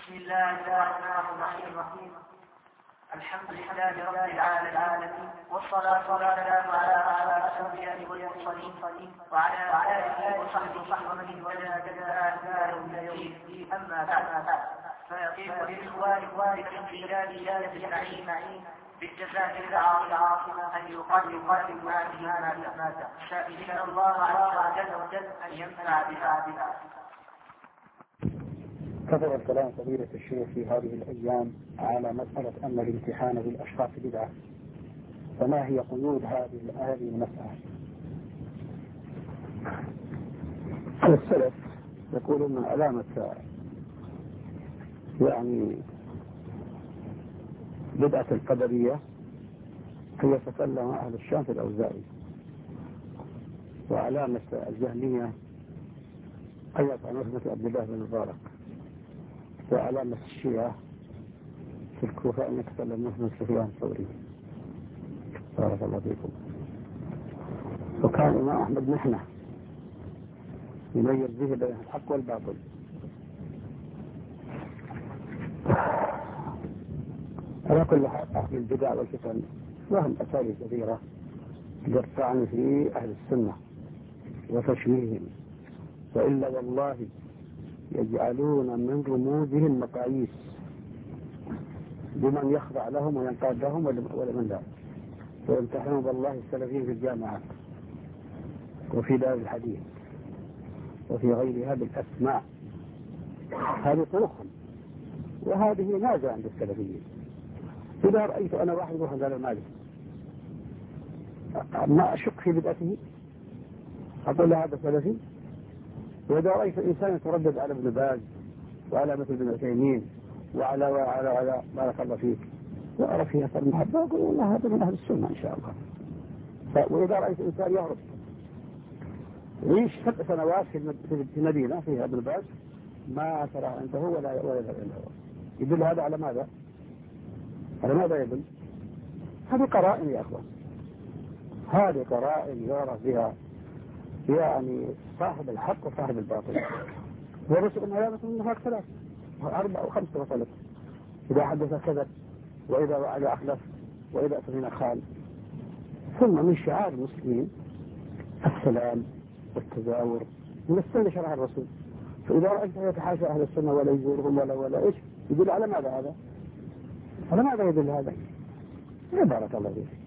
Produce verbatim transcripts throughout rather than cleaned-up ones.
بسم الله الرحمن الرحيم. الحمد لله رب العالمين، والصلاة والسلام على أشرف الأنبياء والمرسلين وعلى آله وصحبه ومن اهتدى بهداه إلى يوم الدين. أما بعد، فيطيب للإخوان في بلاد النعيم بالجزائر العاصمة أن يقدموا هذه المادة، سائلين الله عز وجل أن ينفع بها. كثر الكلام فضيلة الشيخ في هذه الأيام على مسألة أن الامتحان بالأشخاص بدعة، فما هي قيود هذه هذه المسألة؟ السلف يقولون علامة يعني بدعة القدرية هي تكلم أهل الشام في الأوزاعي، وعلامة الجهمية أيضا عن مثل عبد الله بن المبارك، وعلامة الشيعة في الكوفة أن يتكلم مثل سفيان الثوري. بارك الله فيكم. وكان الإمام أحمد محنة يميز به بين الحق والباطل. على كل حال أهل البدع والفتن لهم أساليب كثيرة للطعن في أهل السنة وتشويههم، وإلا والله يجعلون من رموزهم مقاييس بمن يخضع لهم وينقاد لهم ولمن لا، ويمتحنون بالله السلفيين في الجامعات وفي دار الحديث وفي غيرها بالأسماء. هذه طرقهم، وهذه نازعة عند السلفيين. إذا رأيت أنا واحد يروح عند المالك ما أشك في بدعته أقول له هذا سلفي. وإذا رأيت الإنسان يتردد على ابن باز وعلى مثل ابن عثيمين وعلى وعلى وعلى بارك الله فيك وأرى فيها أثر المحبة أقول والله هذا من أهل السنة إن شاء الله. وإذا رأيت الإنسان يهرب يعيش سبع سنوات في المدينة فيها ابن باز ما ترى عنده ولا ولا عنده، يدل هذا على ماذا؟ على ماذا يدل؟ هذه قرائن يا أخوان، هذه قرائن يعرف بها يعني صاحب الحق وصاحب الباطل. ورسل العلامة من هناك ثلاث أربع أو خمسة وثلاث: إذا حدث كذب، وإذا وعد أخلف، وإذا أتمنى خان. ثم من شعار المسلمين السلام والتزاور من السنة شرع الرسول. فإذا رأيت يتحاشى أهل السنة ولا يزورهم ولا ولا إيش يدل على ماذا هذا؟ على ماذا يدل هذا؟ يا بارك الله فيك.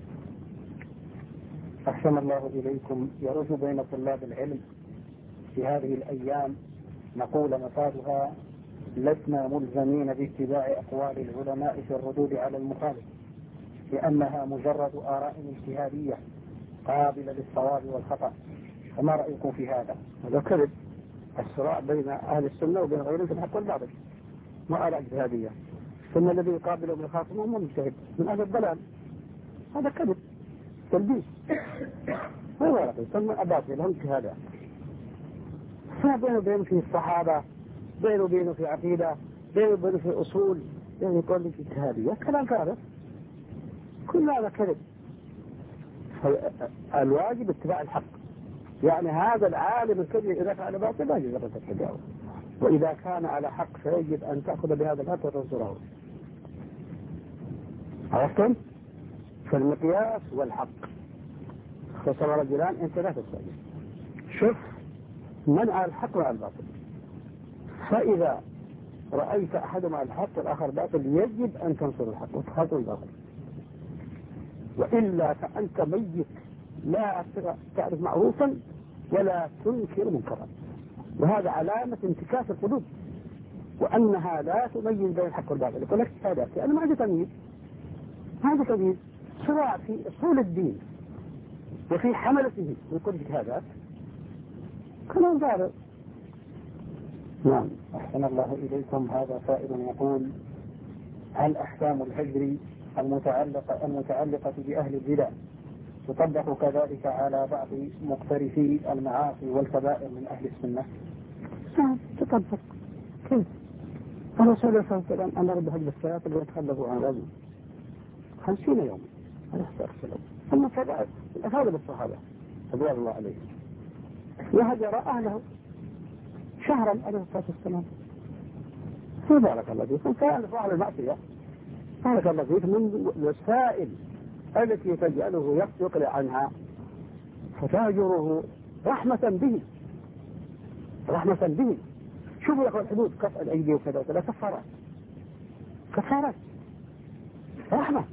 أحسن الله إليكم. يرج بين طلاب العلم في هذه الأيام نقول مفادها: لسنا ملزمين باتباع أقوال العلماء في الردود على المخالف، لأنها مجرد آراء اجتهادية قابلة للصواب والخطأ. فما رأيكم في هذا؟ هذا كذب. الصراع بين أهل السنة وبين غيرهم في الحق والباطل، ما آراء اجتهادية. ثم الذي يقابله بالخاصم هو مجتهد من أهل الضلال، هذا كذب تلبيس. ما ورقه ثم أباطل لهم اجتهادات. فبينه وبينه في الصحابة، بينه وبينه في عقيدة، بينه وبينه في أصول، يعني يقول لك اجتهادية، كلام فارغ، كل هذا كذب. الواجب اتباع الحق، يعني هذا العالم الكبير إذا كان على باطل لا يجب أن تتبعه، وإذا كان على حق فيجب أن تأخذ بهذا الحق وتنصره. عرفتم؟ فالمقياس والحق. خسر رجلان أنت لا تستعجل، شوف من على الحق وعلى الباطل. فإذا رأيت أحدهم على الحق والآخر باطل يجب أن تنصر الحق وتخاطر الباطل، وإلا فأنت ميت لا تعرف معروفا ولا تنكر منكرا، وهذا علامة انتكاس القلوب، وأنها لا تميز بين الحق والباطل. يقول لك هذا أنا ما عندي تمييز، ما عندي تمييز. صراع في أصول الدين وفي حملته ويقول لك هذا كلام فارغ. نعم. أحسن الله إليكم. هذا سائل يقول: هل أحكام الهجر المتعلقة المتعلقة بأهل البدع تطبق كذلك على بعض مقترفي المعاصي والكبائر من أهل السنة؟ نعم تطبق. كيف؟ الرسول صلى الله عليه وسلم أمر بهجر السياطل ويتخلفوا عن الرجل خمسين يوما عليه الصلاة والسلام. ثم كذلك الأفاضل الصحابة رضي الله عليهم وهجر أهله شهرا عليه الصلاة والسلام. بارك الله فيكم. فيعرف أهل المعصية بارك الله فيك من الوسائل التي تجعله يقلع عنها فتاجره رحمة به رحمة به. شوفوا يا أخوة الحدود قطع الأيدي وكذا وكذا كفارات كفارات رحمة.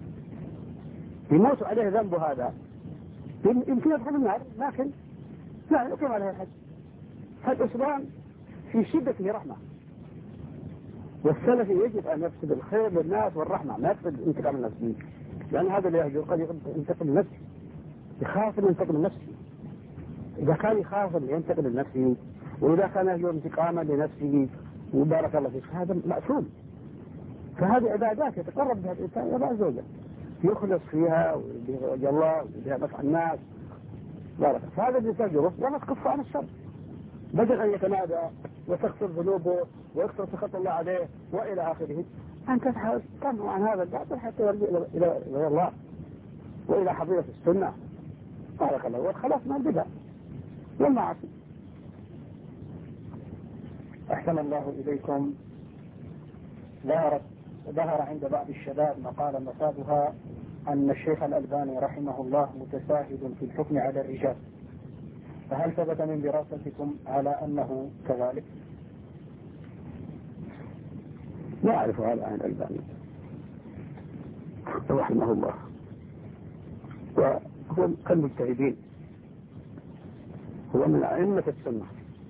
يموت عليه ذنب هذا يمكن يدخل النار لكن لا يقيم عليه الحد. فالإسلام في شدة رحمة، والسلف يجب أن يقصد الخير للناس والرحمة ما يقصد انتقام النفس منه، لأن هذا اللي يهجر قد ينتقم من نفسه يخاف من ينتقم من نفسه. إذا كان يخاف من ينتقم من نفسه وإذا كان يهجر انتقاما لنفسه وبارك الله فيك هذا مأثوم. فهذه عبادات يتقرب بها الإنسان إلى الله عز وجل يخلص فيها ويبيها وجه الله ويبيها نفع الناس بارك. فهذا اللي تجره ولا تكف عن الشر بدل أن يتنادى وتكثر ذنوبه ويكثر سخط الله عليه وإلى آخره. أنت تحاول تنهى عن هذا الباطل حتى يرجع إلى إلى الله وإلى حضيرة السنة بارك الله والخلاص من البدع والمعاصي. أحسن الله إليكم. ظهرت ظهر عند بعض الشباب مقالة مفادها أن الشيخ الألباني رحمه الله متساهل في الحكم على الرجال، فهل ثبت من دراستكم على أنه كذلك؟ لا أعرف هذا عن الألباني رحمه الله، وهو كالمجتهدين هو من أئمة السنة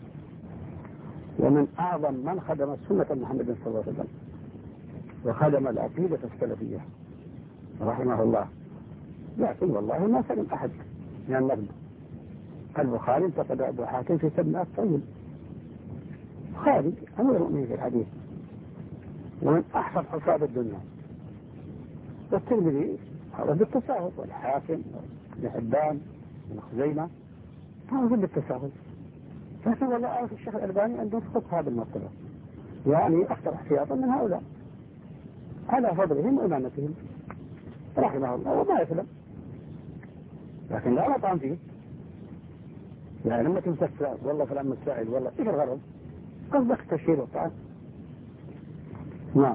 ومن أعظم من خدم سنة محمد صلى الله عليه وسلم وخدم العقيدة السلفية رحمه الله. لكن والله ما سلم أحد من النقد. البخاري انتقد أبو حاتم في سبع طويل خالد أمير المؤمنين في الحديث ومن أحفظ حفاظ الدنيا. والترمذي هذا بالتساهل والحاكم ابن حبان بن خزيمة هذا بالتساهل. لكن والله أعرف الشيخ الألباني عنده خط هذا المرتبة يعني أكثر احتياطا من هؤلاء على فضلهم وإمامتهم رحمه الله وما يسلم. لكن لا نطعن فيه يعني لما تمسك والله فلان مستعد والله ايش الغرض؟ قصدك تشهير والطعن. نعم.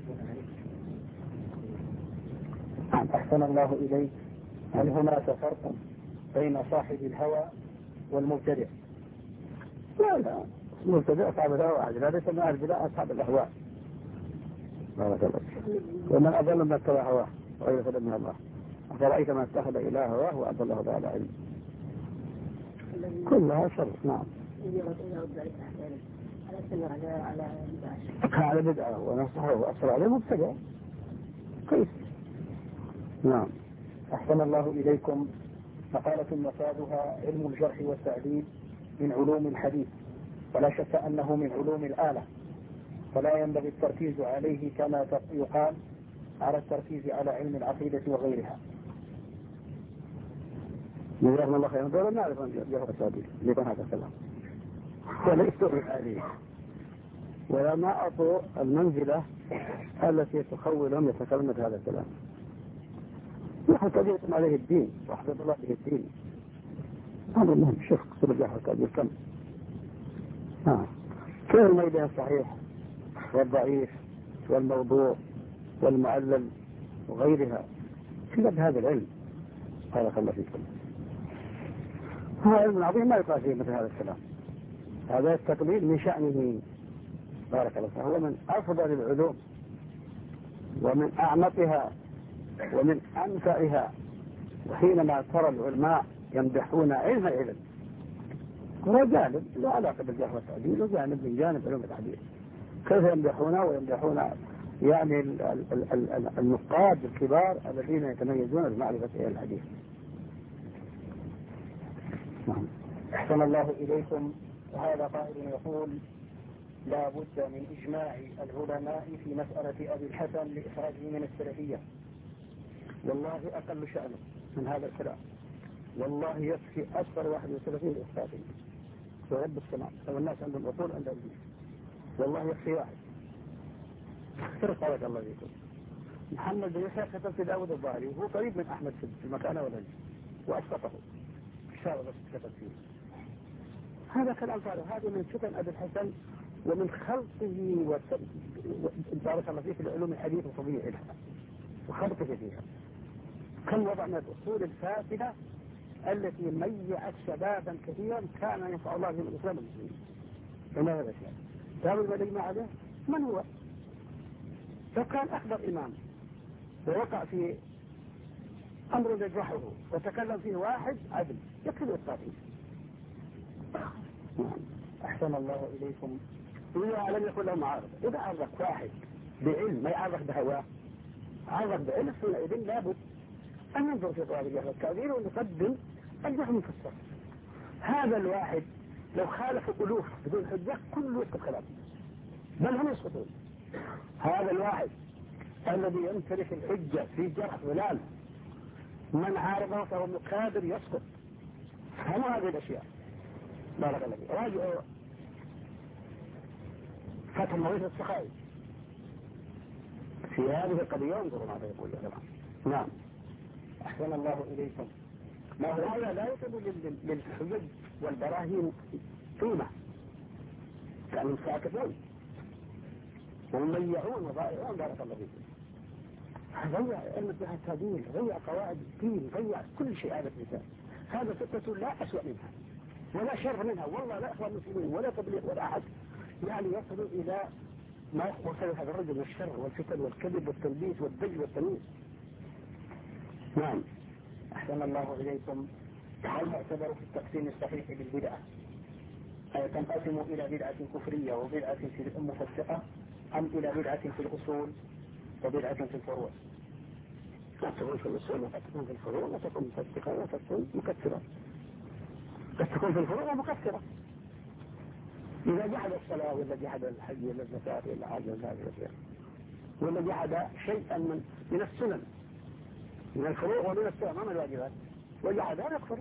أحسن الله إليك. هل هناك فرق بين صاحب الهوى والمبتدع؟ لا لا المبتدع أصحاب الهوى عجل هذا يسمى البدع أصحاب الأهواء بارك الله فيك. ومن أضل من اتبع هواه وغير هدى من الله أفرأيت من اتخذ إله هواه وأضله الله على علم كلها شر. نعم. على بدعة ونصحه وأصر عليه مبتدع كيف. نعم. أحسن الله إليكم. مقالة مفادها علم الجرح والتعديل من علوم الحديث ولا شك أنه من علوم الآلة، فلا ينبغي التركيز عليه كما يقال على التركيز على علم العقيدة وغيرها. جزاكم الله خيرا. دولة نعرف أن جرح التعديل لكن هذا الكلام وليس عليه ولا ما أعطوا المنزلة التي تخولهم يتكلمون هذا الكلام. نحن تجيكم عليه الدين واحفظ الله به الدين هذا المهم. شوف قصر الجرح والتعديل كم آه. كيف الميدان الصحيح والضعيف والموضوع والمعلل وغيرها كل هذا العلم بارك الله فيكم. هذا علم عظيم ما يقال فيه مثل هذا الكلام. هذا التقليد من شأنه بارك الله فيه. هو من أفضل العلوم ومن أعمقها ومن أنفعها. وحينما ترى العلماء يمدحون علم العلم هو جانب لا علاقة بالجرح والتعديل وجانب من جانب علوم الحديث كيف يمدحونه ويمدحون يعني النقاد الكبار الذين يتميزون بمعرفة الحديث. نعم. أحسن الله إليكم. وهذا قائل يقول لا بد من إجماع العلماء في مسألة أبي الحسن لإخراجه من السلفية. والله أقل شأنه من هذا الكلام. والله يكفي أكثر واحد من السلفيين الإخراجه ورب السماء لو الناس عندهم عقول عندهم دين والله يكفي واحد. بارك الله فيكم. محمد بن يحيى كتب في داود الظاهري وهو قريب من أحمد في المكانة والعلم وأسقطه إشارة بس كتب فيه. هذا كلام فارغ. هذا من فتن أبي الحسن ومن خلطه بارك الله فيه في العلوم الحديث وطبيعي لها وخلطه فيها. كم وضع من الأصول الفاسدة التي ميعت شبابا كثيرا كان ينفع الله في الإسلام المسلمين. فما هذا الشيء؟ تعالوا المدينة عليه من هو؟ لو كان أكبر إمام ووقع في أمر يجرحه وتكلم فيه واحد عدل يكفي الإسقاطين. أحسن الله إليكم. إذا لم يكن له معارض، إذا عرضك واحد بعلم ما يعرضك بهواه، عرضك بعلم حينئذ لابد أن ينظر في طلاب الجهل والتعديل ويقدم الجهل المفسر. هذا الواحد لو خالف ألوف بدون حجة كله يسقط كلامه، بل هم يسقطون. هذا الواحد الذي يمتلك الحجة في جرح فلان من عارضه فهو مكابر يسقط. فهموا هذه الأشياء. بارك الله فيك. راجعوا فتح المغيث السخائي في هذه القضية انظروا ماذا يقول يا جماعة. نعم. أحسن الله إليكم. ما هو هذا لا يكتب للحجج والبراهين قيمة، كانوا ساكتون ومميعون وضائعون. بارك الله فيكم. ضيع علم فيها التابين، ضيع قواعد الدين، ضيع كل شيء هذا الإنسان. هذا فتنة لا أسوأ منها ولا شر منها، والله لا إخوان المسلمين ولا تبليغ ولا أحد يعني يصل إلى ما وصل هذا الرجل من الشر والفتن والكذب والتلبيس والدج والتمييز. نعم. أحسن الله إليكم. هل يعتبر في التقسيم الصحيح بالبدعة أي تنقسم إلى بدعة كفرية وبدعة في مفسقة أم إلى بدعة في الأصول وبدعة في الفروع؟ لا تكون في الأصول وقد تكون في الفروع وتكون مفسقة وتكون مكثرة. قد تكون في الفروع مكثرة إذا جحد الصلاة ولا جحد الحج ولا الزكاة ولا حاجة من هذه الأشياء ولا جحد شيئا من من السنن من الفروع ومن السنن ما من الواجبات وجحدها يكفر.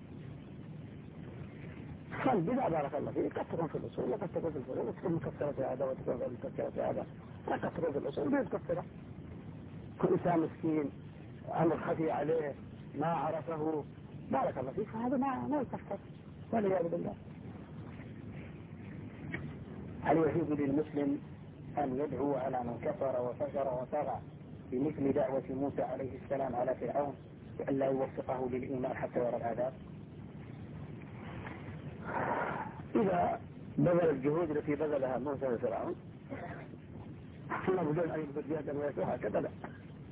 فالبدع بارك الله فيه قد تكون في الأصول وقد تكون في الفروع وتكون مكثرة في هذا وتكون مكثرة في هذا. قد تكون في الأصول غير مكثرة. كل إنسان مسكين أمر خفي عليه ما عرفه بارك الله فيه فهذا ما ما يكفر والعياذ بالله. هل يجوز للمسلم أن يدعو على من كفر وفجر وطغى بمثل دعوة موسى عليه السلام على فرعون بأن لا يوفقه للإيمان حتى يرى العذاب؟ إذا بذل الجهود التي بذلها موسى وفرعون ثم بدون أن يبذل جهدا ويسوها هكذا لا.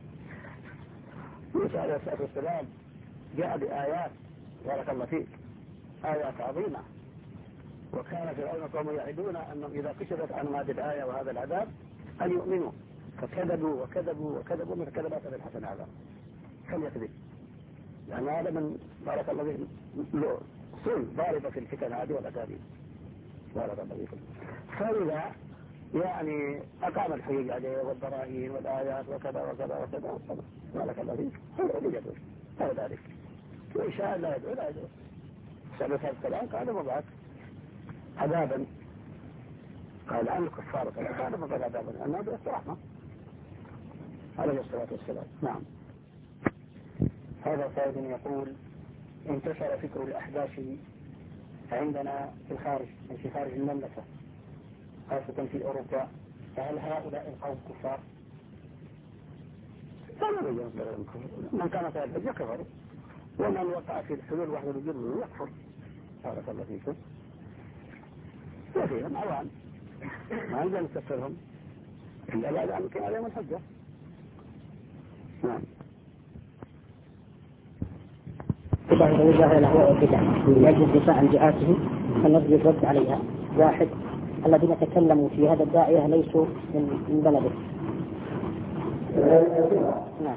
موسى عليه الصلاة والسلام جاء بآيات بارك الله فيك آيات عظيمة، وكان فرعون قوم يعدون أنهم إذا كشفت عنهم هذه الآية وهذا العذاب أن يؤمنوا فكذبوا وكذبوا وكذبوا من كذبات الحسن هذا كم يكذب يعني هذا من بارك الله فيك سن ضاربة في الفتن هذه والأكاذيب بارك الله فيكم. فإذا يعني أقام الحجج عليه والبراهين والآيات وكذا وكذا وكذا بارك الله فيك هو يدعو هو ذلك وإن شاء لا يدعو لا يدعو سبب هذا الكلام قال مبعث عذابا قال عن الكفار قال مبعث عذابا أنه بالرحمة عليه الصلاة والسلام. نعم. هذا سائل يقول انتشر فكر الأحباش عندنا في الخارج في خارج المملكة خاصة في أوروبا، فهل هؤلاء القوم كفار؟ من كان في الحج كفر ومن وقع في الحلول وحده الجر يكفر بارك الله فيكم. وفيهم عوام ما يجب أن تكفرهم إلا بعد أن يكون عليهم الحجة. نعم. إذا وجه الأهواء والبدع لأجل الدفاع عن دعاتهم فالنبي يرد عليها. واحد الذين تكلموا في هذا الداعية ليسوا من بلده. نعم.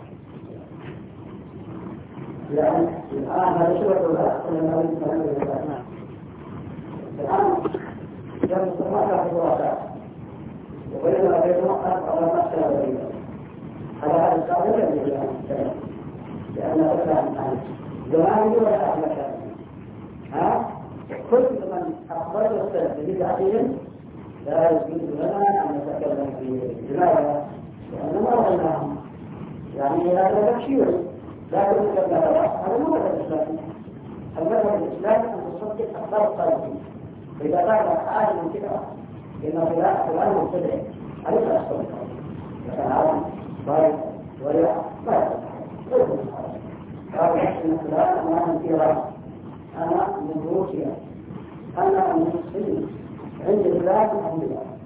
لأن هذا شرط الله نعم. الآن جاء الصلاة في الواقع وبينما يتوقف على مقتل الرئيس على هذا الصلاة لله لأن أفلام زمان ولا أفلام ها كل من أخبر السلف بدعتهم لا يجوز لنا أن نتكلم في لماذا؟ لأننا رأيناهم يعني هذا تبشير لا تتكلم هذا مو مذهب الإسلام. المذهب الإسلامي أن تصدق أخبار الصالحين فإذا كان عالم كده إن فلان فلان مبتدع أليس أصلا مثلا عالم طيب ولا ما يصلح قال إن فلان أنا من إيران أنا من روسيا أنا من الصين عندي فلان عندي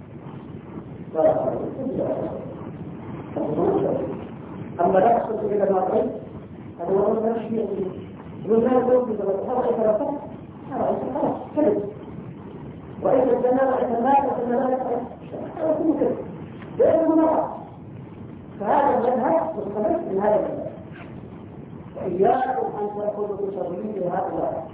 أما لا يحصل إلى المرضين هذا هو الرجل الشيء يقول لا يقول بذلك هذا إثرافات هذا خلاص كذب وإذا الجنة وإذا المال وإذا المال هذا كله كذب لأنه مرض فهذا المذهب مستمر من هذا المذهب وإياكم أن تأخذوا بتضليل هؤلاء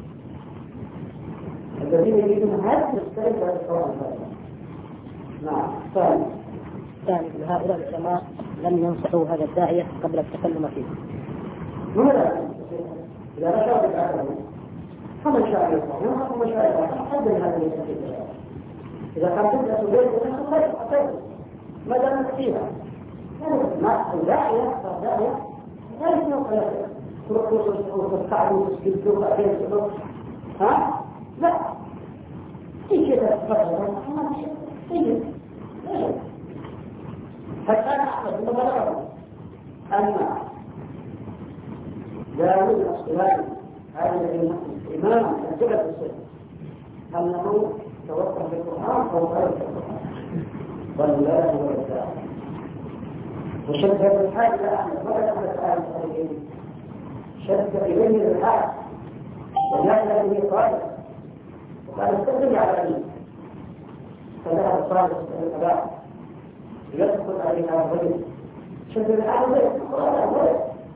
الذين يريدون هذا مستمر هذا الصواب نعم ثاني ثاني هؤلاء العلماء لم ينصحوا هذا الداعية قبل التكلم فيه. ماذا؟ إذا رجعوا بالعالم فمن شاء يقرأ ومن شاء يقرأ حد من هذا الشيء. إذا كان تبدأ سبيل ونحن خير خير ما دام فيها ما الداعية الداعية لا يمكن خلاص تروح وتتعب وتسجل تروح أبين تروح ها لا تيجي تتفرج تيجي حتى نحفظ المبالغة أن داود الصلاه هذا الإمام الجبل الصلاه أنه توقف بالقرآن أو غير القرآن والله هو الإسلام وشد بالحاج إلى أحمد ولا أحمد آل الصالحين شد إليه بالحاج وجعل به قائد وقال استخدم على أبيه فذهب الصالح إلى الأباء يدخل عليها الرجل شد بالحاج ولا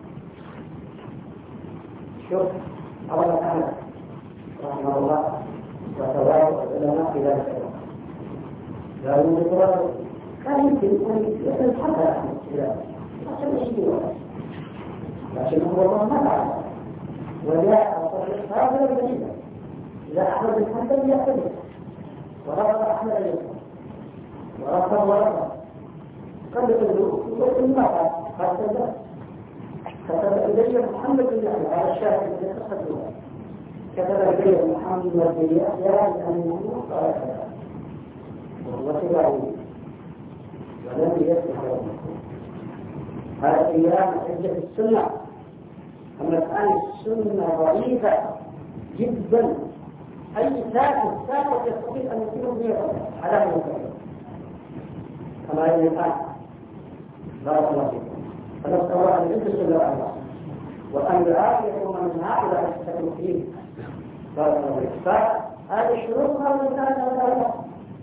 شوف الله تعالى رحمه الله وتوارث العلماء في ذلك لا يوجد كان يمكن ان يتحدى احمد عشان يشتري لكن هو الله ما فعل وجاء هذا الجديد اذا احمد بن حنبل يعتذر ورفض احمد اليسر ورفض ورفض قد يقول يقول ما فعل هذا كتب إلي محمد بن يحيى على الشاهد الذي تقدمه كتب إلي محمد بن يحيى أنه قال كذا وهو تبعه ولم يفتح له هذا أيام حجة السنة أما الآن السنة ضعيفة جدا أي ساكت ساكت يستطيع أن يكون بها على هذا الكلام كما هي الآن بارك الله فيكم فنسأل الله أن يجلس الله الله وأن يعافيكم من هؤلاء التكلفين فهذه الشروط هذا الإنسان هذا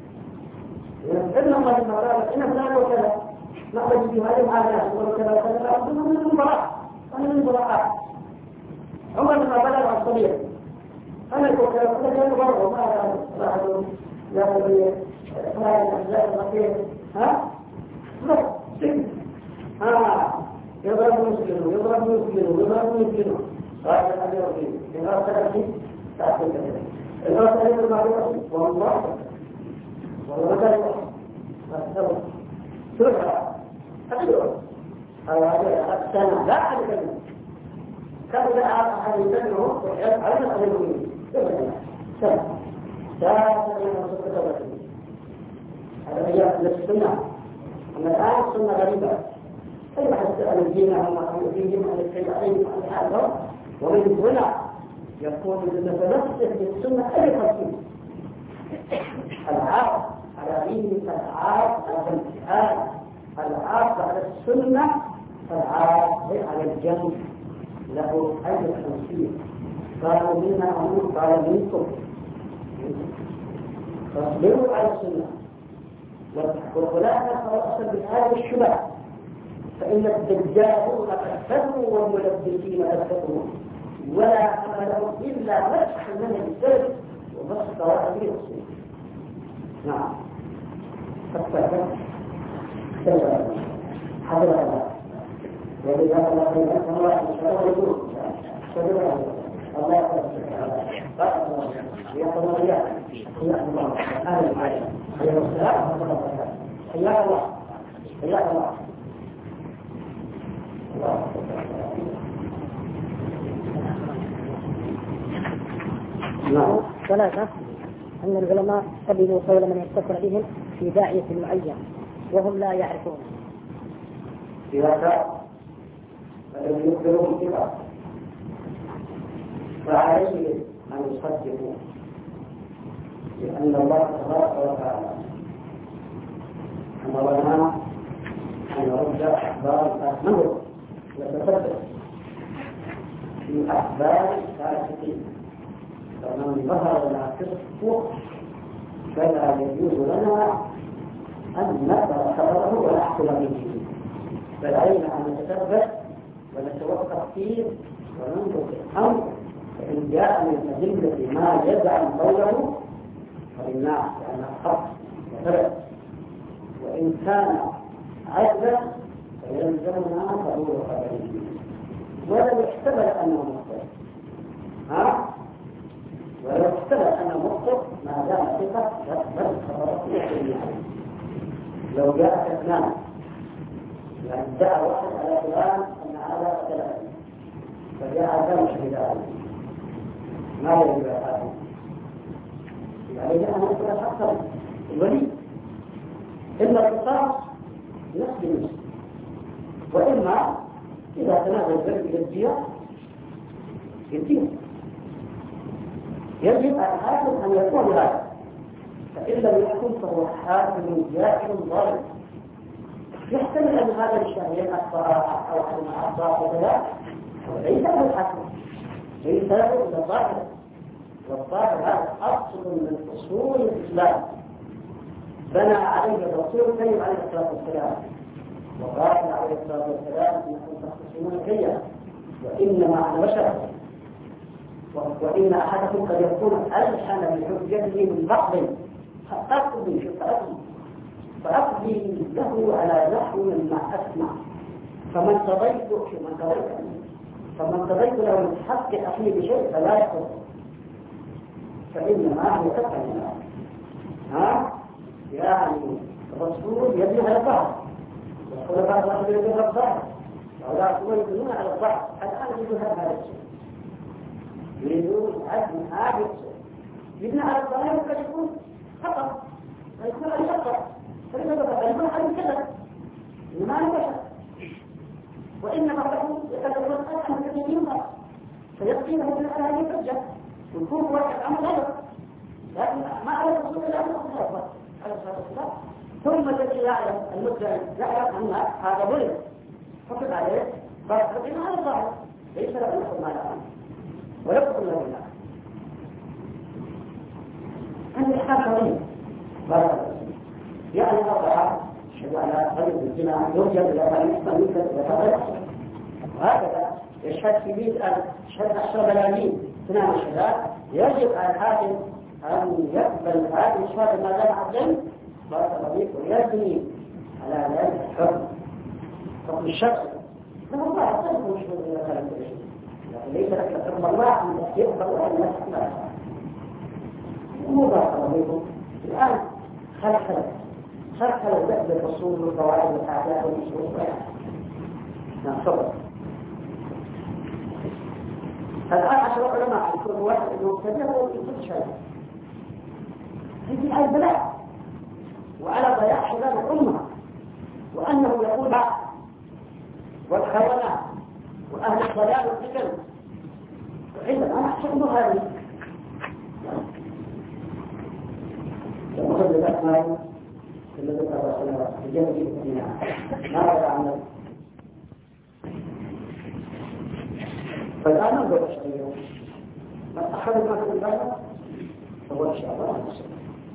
إن الله لما قال إن فلان وكذا نحن في هذه الحالات وكذا وكذا أظن من المباراة أنا من المباراة عمر لما بلغ الصبية أنا يقول كذا وكذا كان برضه ما راحوا يأخذ فلان الأحزاب الأخير ها؟ لا سجن ها يضرب مسلم يضرب مسلم يضرب مسلم هذا الذي يريد إن أرسل فيه تأخذ كذا إن أرسل فيه المعروف والله والله ذلك أستوى سرعة أكثر هذا السنة لا أحد يكلم كم إذا أحد يكلمه على أن يكلمه سنة سنة سنة سنة هذا هي السنة أما الآن السنة غريبة كيف تسأل الدين هم فيهم عن الشيعين وعن هذا ومن هنا يقول نتمسك بالسنة أي خمسين العاب على دين العاب على الامتحان العاب على السنة العاب على الجنة له أي خمسين قالوا منا أمور قال منكم فاصبروا على السنة ولا تأخذ بهذه الشبه فإن الدجالون قد كفروا والملبسين قد كفروا ولا أمل لهم إلا مسح من السلف ومسح واحد يصير نعم فاستهدف سلم حضر الله ولذا الله خير الله إن شاء الله يقول سلم الله بارك الله حياك الله وإياك حياك الله أهلا وسهلا عليه السلام ورحمة الله وبركاته حياك الله حياك الله ثلاثة أن العلماء قبلوا قول من يتصل بهم في داعية معين وهم لا يعرفون. إذا كان الذي يخبرهم الكتاب فعليه أن يصدقوا لأن الله تبارك وتعالى أمرنا أن نرد أخبار الأمر وتصدق في أخبار الفاسقين، فمن ظهر لنا فسقه فلا يجوز لنا أن نقبل خبره ونحكم به، بل علينا أن نتثبت ونتوقف فيه وننظر في الأمر، فإن جاء من أدلة ما يزعم قوله فإنه لأنه حق وثبت، وإن كان عدلا فيلزمنا قبول خبره ولو احتمل أنه مخطئ، ها؟ ولو احتمل أنه مخطئ ما دام ثقة يقبل خبره يعني. لو جاء كثمان يعني ادعى واحد على فلان أن هذا قتله فجاء دم شهدان ما يجب هذا عليه أن يكون حقا الولي إما القصاص نفس بنفس، وإما إذا تنازل الذنب إلى الدية يديه. يجب على الحاكم أن يكون هذا، فإن لم يكن فهو حاكم جاهل ظالم. يحتمل أن هذا الشهرين أخطأ أو أن أخطأ وكذا وليس له الحكم، ليس له إلا الظاهر، والظاهر هذا أصل من أصول الإسلام بنى عليه الرسول كريم عليه الصلاة والسلام، وقال عليه الصلاة والسلام إنكم تختصمون كيا وإنما أنا بشر، وإن أحدكم قد يكون ألحن بحجته من بعض فأقضي شفاعته فأقضي له على نحو ما أسمع، فمن قضيت فمن قضيت فمن قضيت له من حق أخيه بشيء فلا يقضي فإنما هو كفر. ها يعني الرسول يبني على الظهر والخلفاء الراشدون يبنون على الظهر وأولئك يبنون على الظهر. الآن يريدون هذا الشيء، يريدون عدم هذا الشيء، يبنى على الظهر قد يكون خطأ ويكون على خطأ، فلماذا يكون على كذا إنما أنا بشر، وإنما له يتكلم الآن كثير ينظر فيقين هذه هذه الحجة ويكون واحد عمل غيره، لكن ما على الرسول إلا أن يخطأ على الصلاة والسلام. ثم الذي يعلم المدعي يعلم أن هذا ظلم فقد عليه فقدنا على الظاهر ليس له يحكم على الآن ولا يحكم له إلا أن الإحكام قوي يعني أربعة أشهد على غير الزنا يرجى إلى أن يحكم يمكن إلى وهكذا يشهد في مئة ألف يشهد عشر ملايين ثمان الشهادات، يجب على الحاكم أن يقبل هذه الشهادة ما دام عدلا بارك الله فيك ويبني على ذلك الحكم حكم الشخص له الله يقبل مشهور إلى كلام الشيء، لكن ليس لك حكم الله أن يقبل وأن يحكم مو بارك الله فيكم. الآن خلخل خلخل بأس الرسول والقواعد والعادات والمشروع نعم صبر. الآن عشر علماء يكون واحد أنه كبير ويكون شيء يجي على البلاء وعلى ضياع شباب الأمة، وأنه يقول بعض والخونة وأهل الضلال والفتن، وإذا أنا أحسن هذه وخذ الأسماء الذي ذكر رسول الله في جنب الدنيا ما رأى عنه. فالآن ننظر الشرعية من أخذ ما في البلد فهو إن شاء الله المسلم.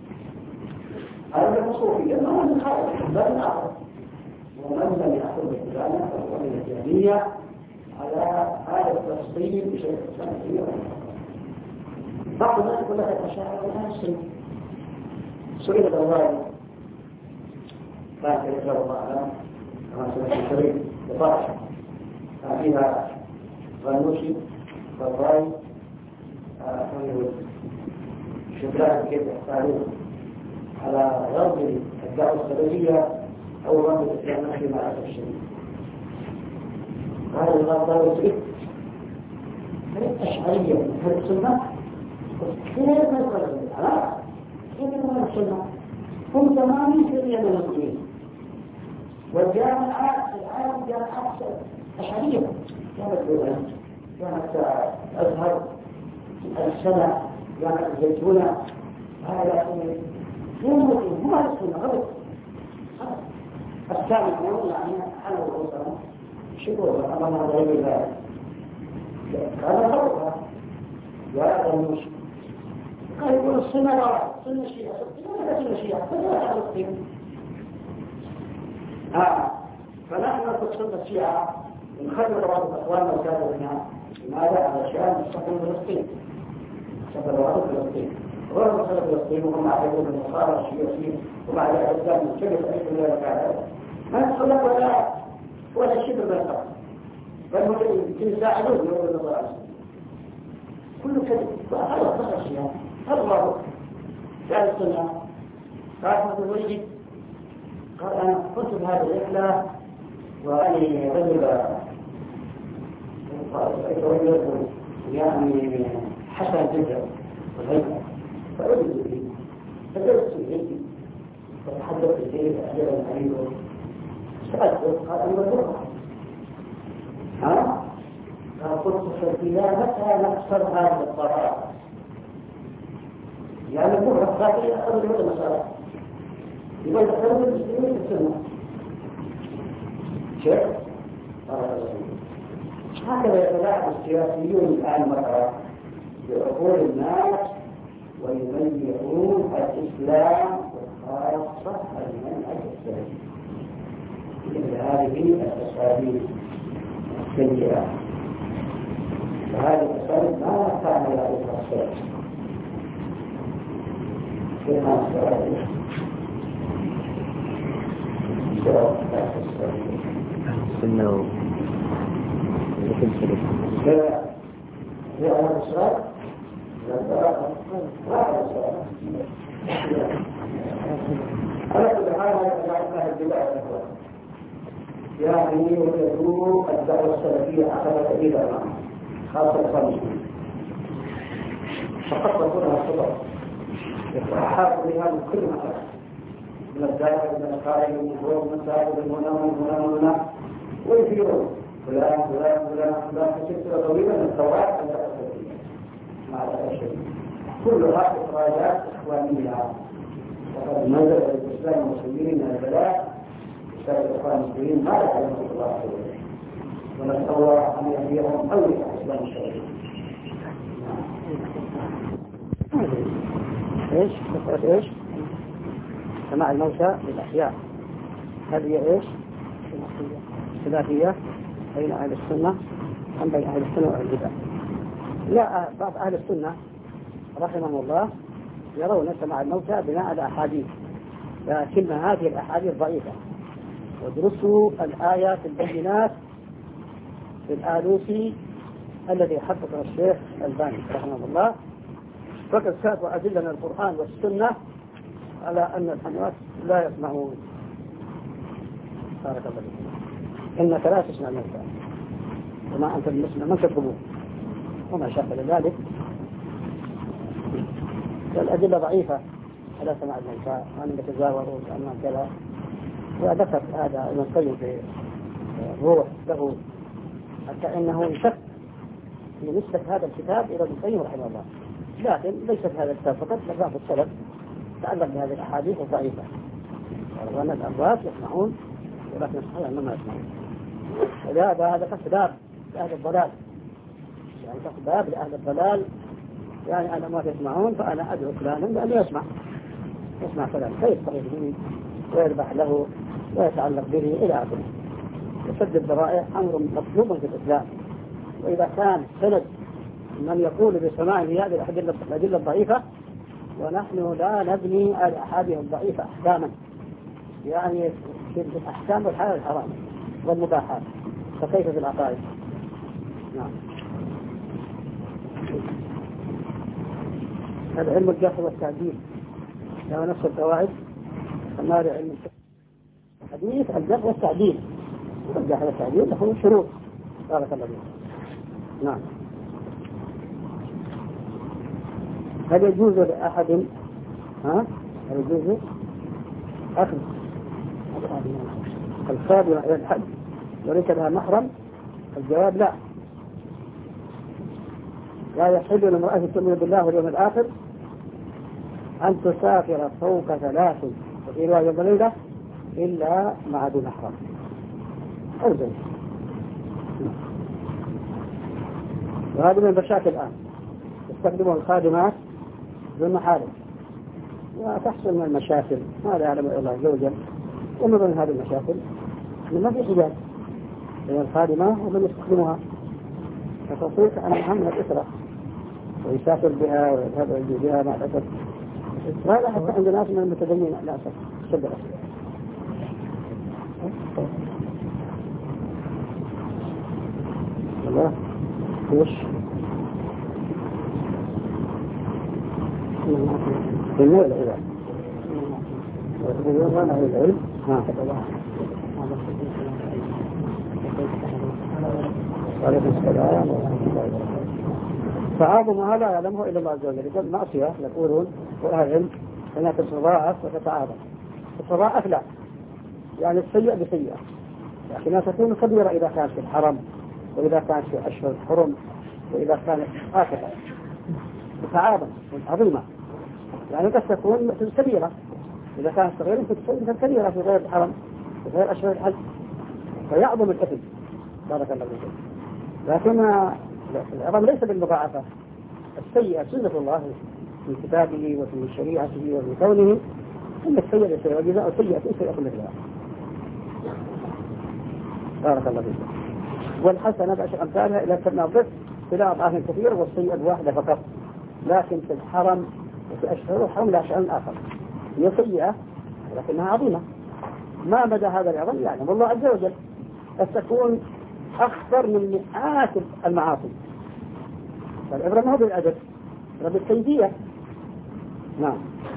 هذا المصوفية ما من خارج بل آخر، ومن لم يأخذ بالإسلام فهو من الجهمية على هذا التفصيل بشيء الإسلام. بعض الناس يقول لك التشاعر والآن السنة سئل الغالي كان يجب الله على كما سمعت الشريف بطاقة فيها غنوشي والراي شكرا كيف يحتاجون على رغم الدعوة السلفية أو رغم الإسلام في معرفة الشريف. هذا الغرض والسئل هل الأشعرية هل السنة كثير من الرجل على من السنة هم ثمانين في المئة من المسلمين، والجامعات في العالم جامعات أشعرية كانت دولة كانت أزهر السنة جامعة الزيتونة هذا يوم هم على السنة غلط الثاني يقول يعني أنا والأسرة شكرا أمام غير ذلك هذا غلط يا أمي قال يقول السنة لا سنة الشيعة سنة الشيعة فلا تعرفين آه فنحن نقول سنة الشيعة نخلي بعض أخواننا وكذا لماذا؟ علشان نستقيم فلسطين سبب بعض فلسطين غير مسألة فلسطين وهم يعتبرون النصارى الشيعيين ومع الإسلام مختلف أي كل ذلك ما يدخلك ولا ولا شيء بالبلد بل يساعدون يقول النصارى كله كذب وأخلص بخر الشيعة هذا الله جعل السنة قال أحمد الوليد قال أنا كنت بهذه الرحلة وأني رجل رجل يعني حسن جدا وغيره فأريد به فدرست إليه وتحدثت إليه أجل عليه سألته قال أنا بطرق ها؟ قلت فالبلا متى نكسر هذا الطرق يعني الطرق خاطئة أقل هذا المسألة يقول تقرب المسلمين في السنة شيء هكذا يتلاعب السياسيون الآن مرة بعقول الناس ويميزون الإسلام وخاصة المنهج السلفي مثل هذه الأساليب السيئة وهذه الأساليب ما تعمل على التفسير كما سألت السنة وكل شيء لا هي على الإسلام على كل حال هذا الدعاء يعني يدعو الدعوة السلفية أخذت إلى خاصة الخمسين فقد تكونها الصدر يتحاق بها من كل مكان من الداخل من الخارج من الجوع من السائل من هنا من هنا من هنا ويثيرون فلان فلان فلان فلان في سلسلة طويلة من التوراة الدعوة السلفية مع الأشياء كلها إخراجات إخوانية وقد نزل الإسلام المسلمين من البلاء بسبب الإخوان المسلمين ما يعلمون الله عز وجل ونسأل الله أن يهديهم أو يفتح الإسلام الشرعي. ايش؟ مسألة ايش؟ سماع الموتى للأحياء هذه ايش؟ خلافية بين أهل السنة أم بين أهل السنة وأهل البدع؟ لا بعض أهل السنة رحمهم الله يرون سماع الموتى بناء على أحاديث لكن هذه الأحاديث ضعيفة ودرسوا الآيات البينات في الآلوسي الذي حققه الشيخ الباني رحمه الله فقد ساقوا أدلة من القرآن والسنة على أن الأموات لا يسمعون بارك الله فيك إنك لا تسمع الموتى وما أنت المسلم من تطلبون وما شابه ذلك الأدلة ضعيفة على سماع الموتى وأن يتزاوروا وأن كذا وذكر هذا ابن القيم في الروح له حتى إنه يشك في نسبة هذا الكتاب إلى ابن القيم رحمه الله لكن ليست هذا الكتاب فقط بل بعض السلف تعلق بهذه الأحاديث الضعيفة وأن الأموات يسمعون ولكن الصحيح أنهم ما يسمعون ولهذا هذا كسباب لأهل الضلال يعني كسباب لأهل الضلال يعني الأموات يسمعون فأنا أدعو فلانا بأن يسمع يسمع فلان فيستغيث به ويربح له ويتعلق به إلى آخره وسد الذرائع أمر مطلوب في الإسلام وإذا كان سند من يقول بسماع هذه الأدلة الضعيفة ونحن لا نبني على الأحاديث الضعيفة أحكاما يعني في الأحكام والحلال الحرام والمباحات فكيف في العقائد؟ نعم هذا علم الجرح والتعديل له نفس القواعد النار علم الحديث الجرح والتعديل الجرح والتعديل له شروط بارك الله فيك. نعم هل يجوز لأحد ها؟ هل يجوز أخذ الخادمة إلى الحج وليس لها محرم؟ الجواب لا. لا يحل لامرأة تؤمن بالله واليوم الآخر أن تسافر فوق ثلاث وفي رواية ضليلة إلا مع ذي محرم أو زوج. وهذا من المشاكل الآن يستخدمون الخادمات بالمحارم وتحصل من المشاكل ما لا يعلم إلا الله عز وجل. ومن ضمن هذه المشاكل ما في حجاب بين الخادمة ومن يستخدمها فتصير أنها من الأسرة ويسافر بها ويذهب بها مع الأسف. وهذا حتى عند ناس من المتدينين للأسف شد الأسف. الله وش بالنوع العباد وتبين وانا هو العلم ها وعليكم السلام ورحمة الله وبركاته. فعاظمها لا يعلمه إلا الله عز وجل. يقول معصية يقولون وأهل العلم أنها تتضاعف وتتعاظم. تتضاعف لا يعني السيئة بسيئة لكنها تكون كبيرة إذا كانت في الحرم وإذا كانت في أشهر الحرم وإذا كانت آخرة تتعاظم عظيمة يعني قد تكون كبيرة إذا كانت صغيرة تكون كبيرة في غير الحرم في غير أشهر الحج فيعظم الإثم. بارك الله فيك. لكن العظم ليس بالمضاعفة. السيئة سنة الله في كتابه وفي شريعته وفي كونه إن السيئة سيئة وجزاء سيئة سيئة مثلها. بارك الله فيك. والحسنة بعشر أمثالها إلى سبع ضعف إلى أضعاف كثيرة والسيئة واحدة فقط. لكن في الحرم وفي أشهر الحرم لا شأن آخر هي سيئة لكنها عظيمة. ما مدى هذا العظم يعني والله عز وجل قد تكون أخطر من مئات المعاصي. فالعبرة ما هو بالعدد العبرة بالكيفية. نعم.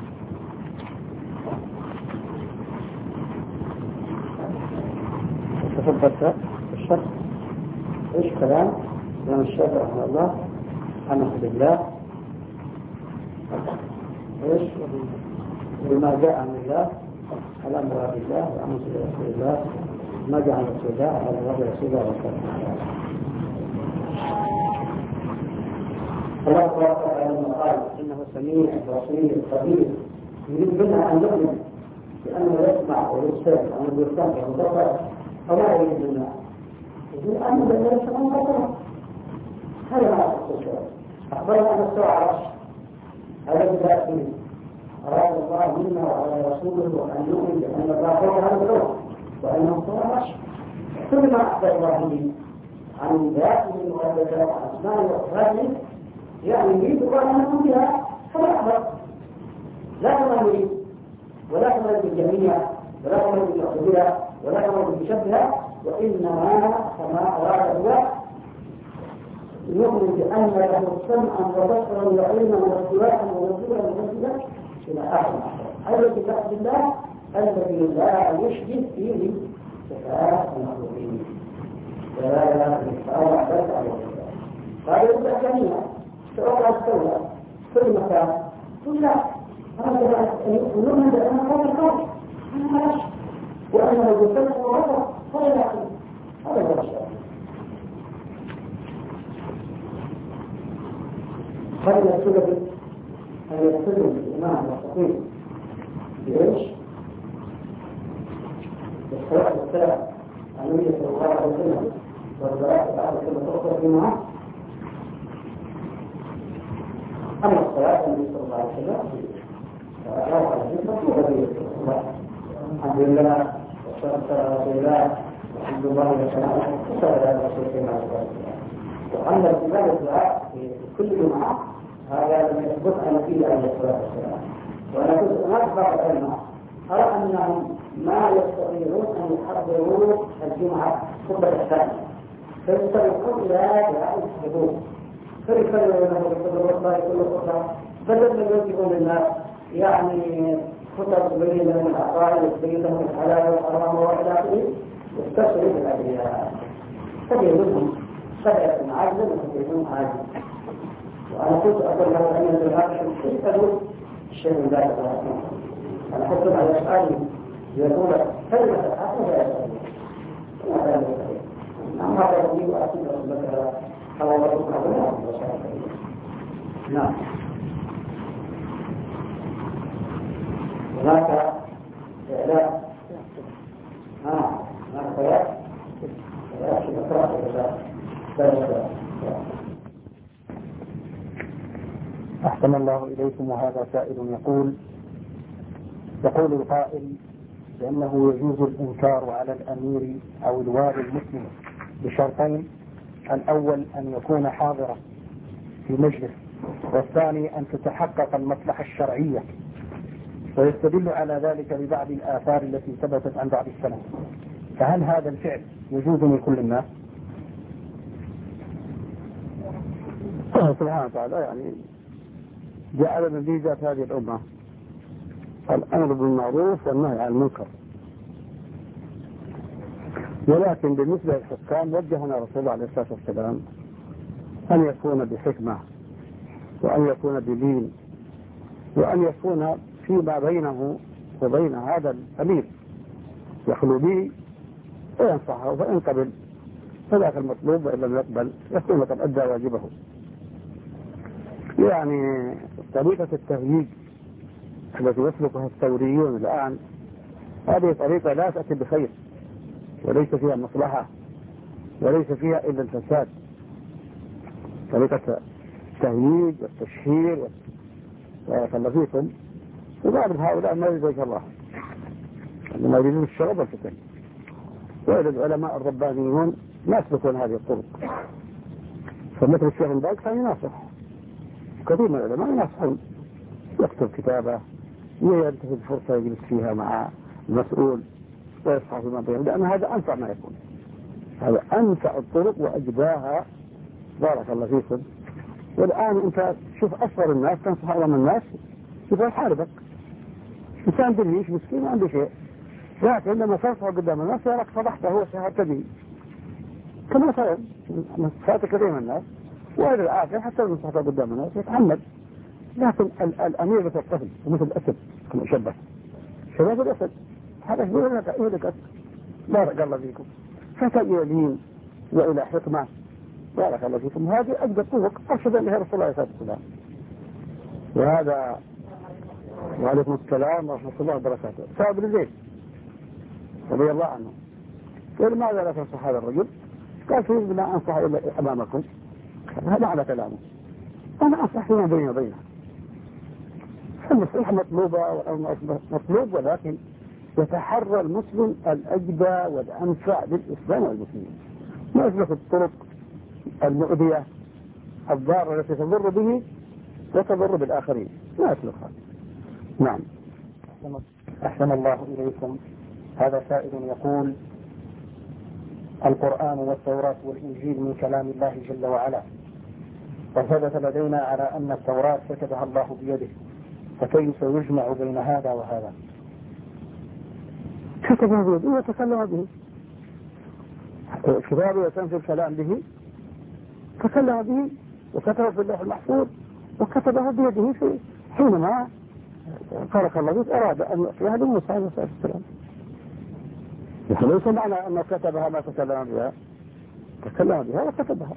تفضلت الشرح ايش كلام الإمام الشافعي رحمه الله عن حب الله ايش بما جاء عن الله على مراد الله وعن رسول الله ما جاء عن رسول الله على مراد رسول الله الله تعالى قال انه سميع بصير خبير يريد منها ان يؤمن بانه يسمع ويبصر وانه يستمع ويبصر فلا يريد منها يقول أنه لا يسمع ويبصر. هذا ما أخذ أخبرنا أن السوء عرش هذا بذاته أراد الله منا وعلى رسوله أن نؤمن بأن الله هو هذا الروح وأنه سوء عرش. كل ما أخبر الله به عن ذاته المقدسة وعن أسمائه وصفاته يعني يريد الله أن نكون بها كما أخبر لا كما نريد ولا كما نريد الجميع ولا كما نريد الأخبرة ولا كما نريد المشبهة وإنما كما أراد الله يؤمن بأن له سمعا وبصرا وعلما واستواء ونزولا ونزولا إلى آخر هذا كتاب الله الذي لا يشبه فيه صفات المخلوقين ولا يتعاون ذلك على الله. هذا يبدأ جميعا سواء استولى كل مكان كل هذا يؤمن بأن هذا الخارج أنا لا أشبه وأنه يسمع وبصر فلا يعقل. هذا هو الشيء. هذا يقول أن يلتزم الإمام والتقويم بإيش؟ بالصلاة والسلام عن النبي صلى الله عليه وسلم والصلاة بعد كل فرصة في معه. أما الصلاة النبي صلى الله عليه وسلم فلا على ذكر وغير الحمد لله والصلاة على رسول الله والحمد لله والسلام على رسول الله. وأما الإمام الدعاء في كل جمعة هذا لم يثبت أن فيه عليه الصلاة والسلام. وأنا كنت أخبر كلمة أرى أنهم ما يستطيعون أن يحضروا الجمعة خطبة الثانية فيستطيعون إلى دعاء الحضور فيكرروا له بالخطبة الله كل خطبة بدل من يوجهون للناس يعني خطب تبين لهم العقائد وتبين لهم الحلال والحرام وإلى آخره يستشروا بالأدعياء فبينهم سبعة عاجزة وتبينهم عاجزة. وأنا كنت أقول له أن الجماعة كيف الشيء من ذلك أنا حكم على سؤالي يقول كلمة الحق ولا يسأل ولا يسأل نعم هذا يقول أكيد مثلا حوالي نعم هناك لا ها هناك لا أحسن الله إليكم. وهذا سائل يقول يقول القائل بأنه يجوز الإنكار على الأمير أو الوالي المسلم بشرطين: الأول أن يكون حاضرا في مجلس، والثاني أن تتحقق المصلحة الشرعية، ويستدل على ذلك ببعض الآثار التي ثبتت عن بعض السلف. فهل هذا الفعل يجوز من كل الناس؟ سبحانه وتعالى يعني جعل من ميزات هذه الأمة الأمر بالمعروف والنهي عن المنكر، ولكن بالنسبة للحكام وجهنا رسول الله عليه الصلاة والسلام أن يكون بحكمة، وأن يكون بلين، وأن يكون فيما بينه وبين هذا الأمير يخلو به وينصحه، فإن قبل فذاك المطلوب، وإن لم يقبل يكون قد أدى واجبه. يعني طريقة التهييج التي يسلكها الثوريون الآن هذه طريقة لا تأتي بخير، وليس فيها مصلحة، وليس فيها إلا الفساد. طريقة التهييج والتشهير ويخلى فيكم، وبعض هؤلاء ما يريد وجه الله، إنما يريدون الشغب والفتن. وإلى العلماء الربانيون ما يسلكون هذه الطرق، فمثل الشيخ بن باز كان يناصح، كثير من العلماء يناصحون، يكتب كتابه وينتهز فرصة يجلس فيها مع المسؤول ويصحى فيما بينهم، لأن هذا أنفع ما يكون، هذا أنفع الطرق وأجداها. بارك الله فيكم. والآن أنت شوف أصغر الناس تنصح أعظم الناس يبغى يحاربك، إنسان بالريش مسكين ما عنده شيء، لكن لما تنصح قدام الناس يراك فضحته هو شهادة به كما صار فات كثير من الناس. وإلى الآخر حتى لو نصحته قدام الناس يتحمل. لكن الأمير مثل الطفل ومثل الأسد كما شبه شباب الأسد، هذا يقول لك يهلك. بارك الله فيكم. فتأتي لين وإلى حكمة. بارك الله فيكم. هذه أجد الطرق أرشد إليها رسول الله صلى الله عليه وسلم. وهذا وعليكم السلام ورحمة الله وبركاته. سعد بن زيد رضي الله عنه قال: ماذا لا تنصح هذا الرجل؟ قال: فيه لا أنصح إلا أمامكم. هذا على كلامه، أنا أنصح فيما بيني وبينه. النصيحة مطلوبة مطلوب، ولكن يتحرى المسلم الأجدى والأنفع للإسلام والمسلمين، ما يسلك الطرق المؤذية الضارة التي تضر به وتضر بالآخرين، ما يسلكها. نعم. أحسن الله إليكم. هذا سائل يقول: القرآن والتوراة والإنجيل من كلام الله جل وعلا، وثبت لدينا على أن التوراة كتبها الله بيده، فكيف يجمع بين هذا وهذا؟ كتبه بيده وتكلم به، كتابه يتنزل الكلام به، تكلم به وكتبه في اللوح المحفوظ وكتبه بيده في حينما خلق الله به أراد أن يأتيها لموسى عليه الصلاة والسلام. ليس معنى أنه كتبها ما تكلم بها، تكلم بها وكتبها.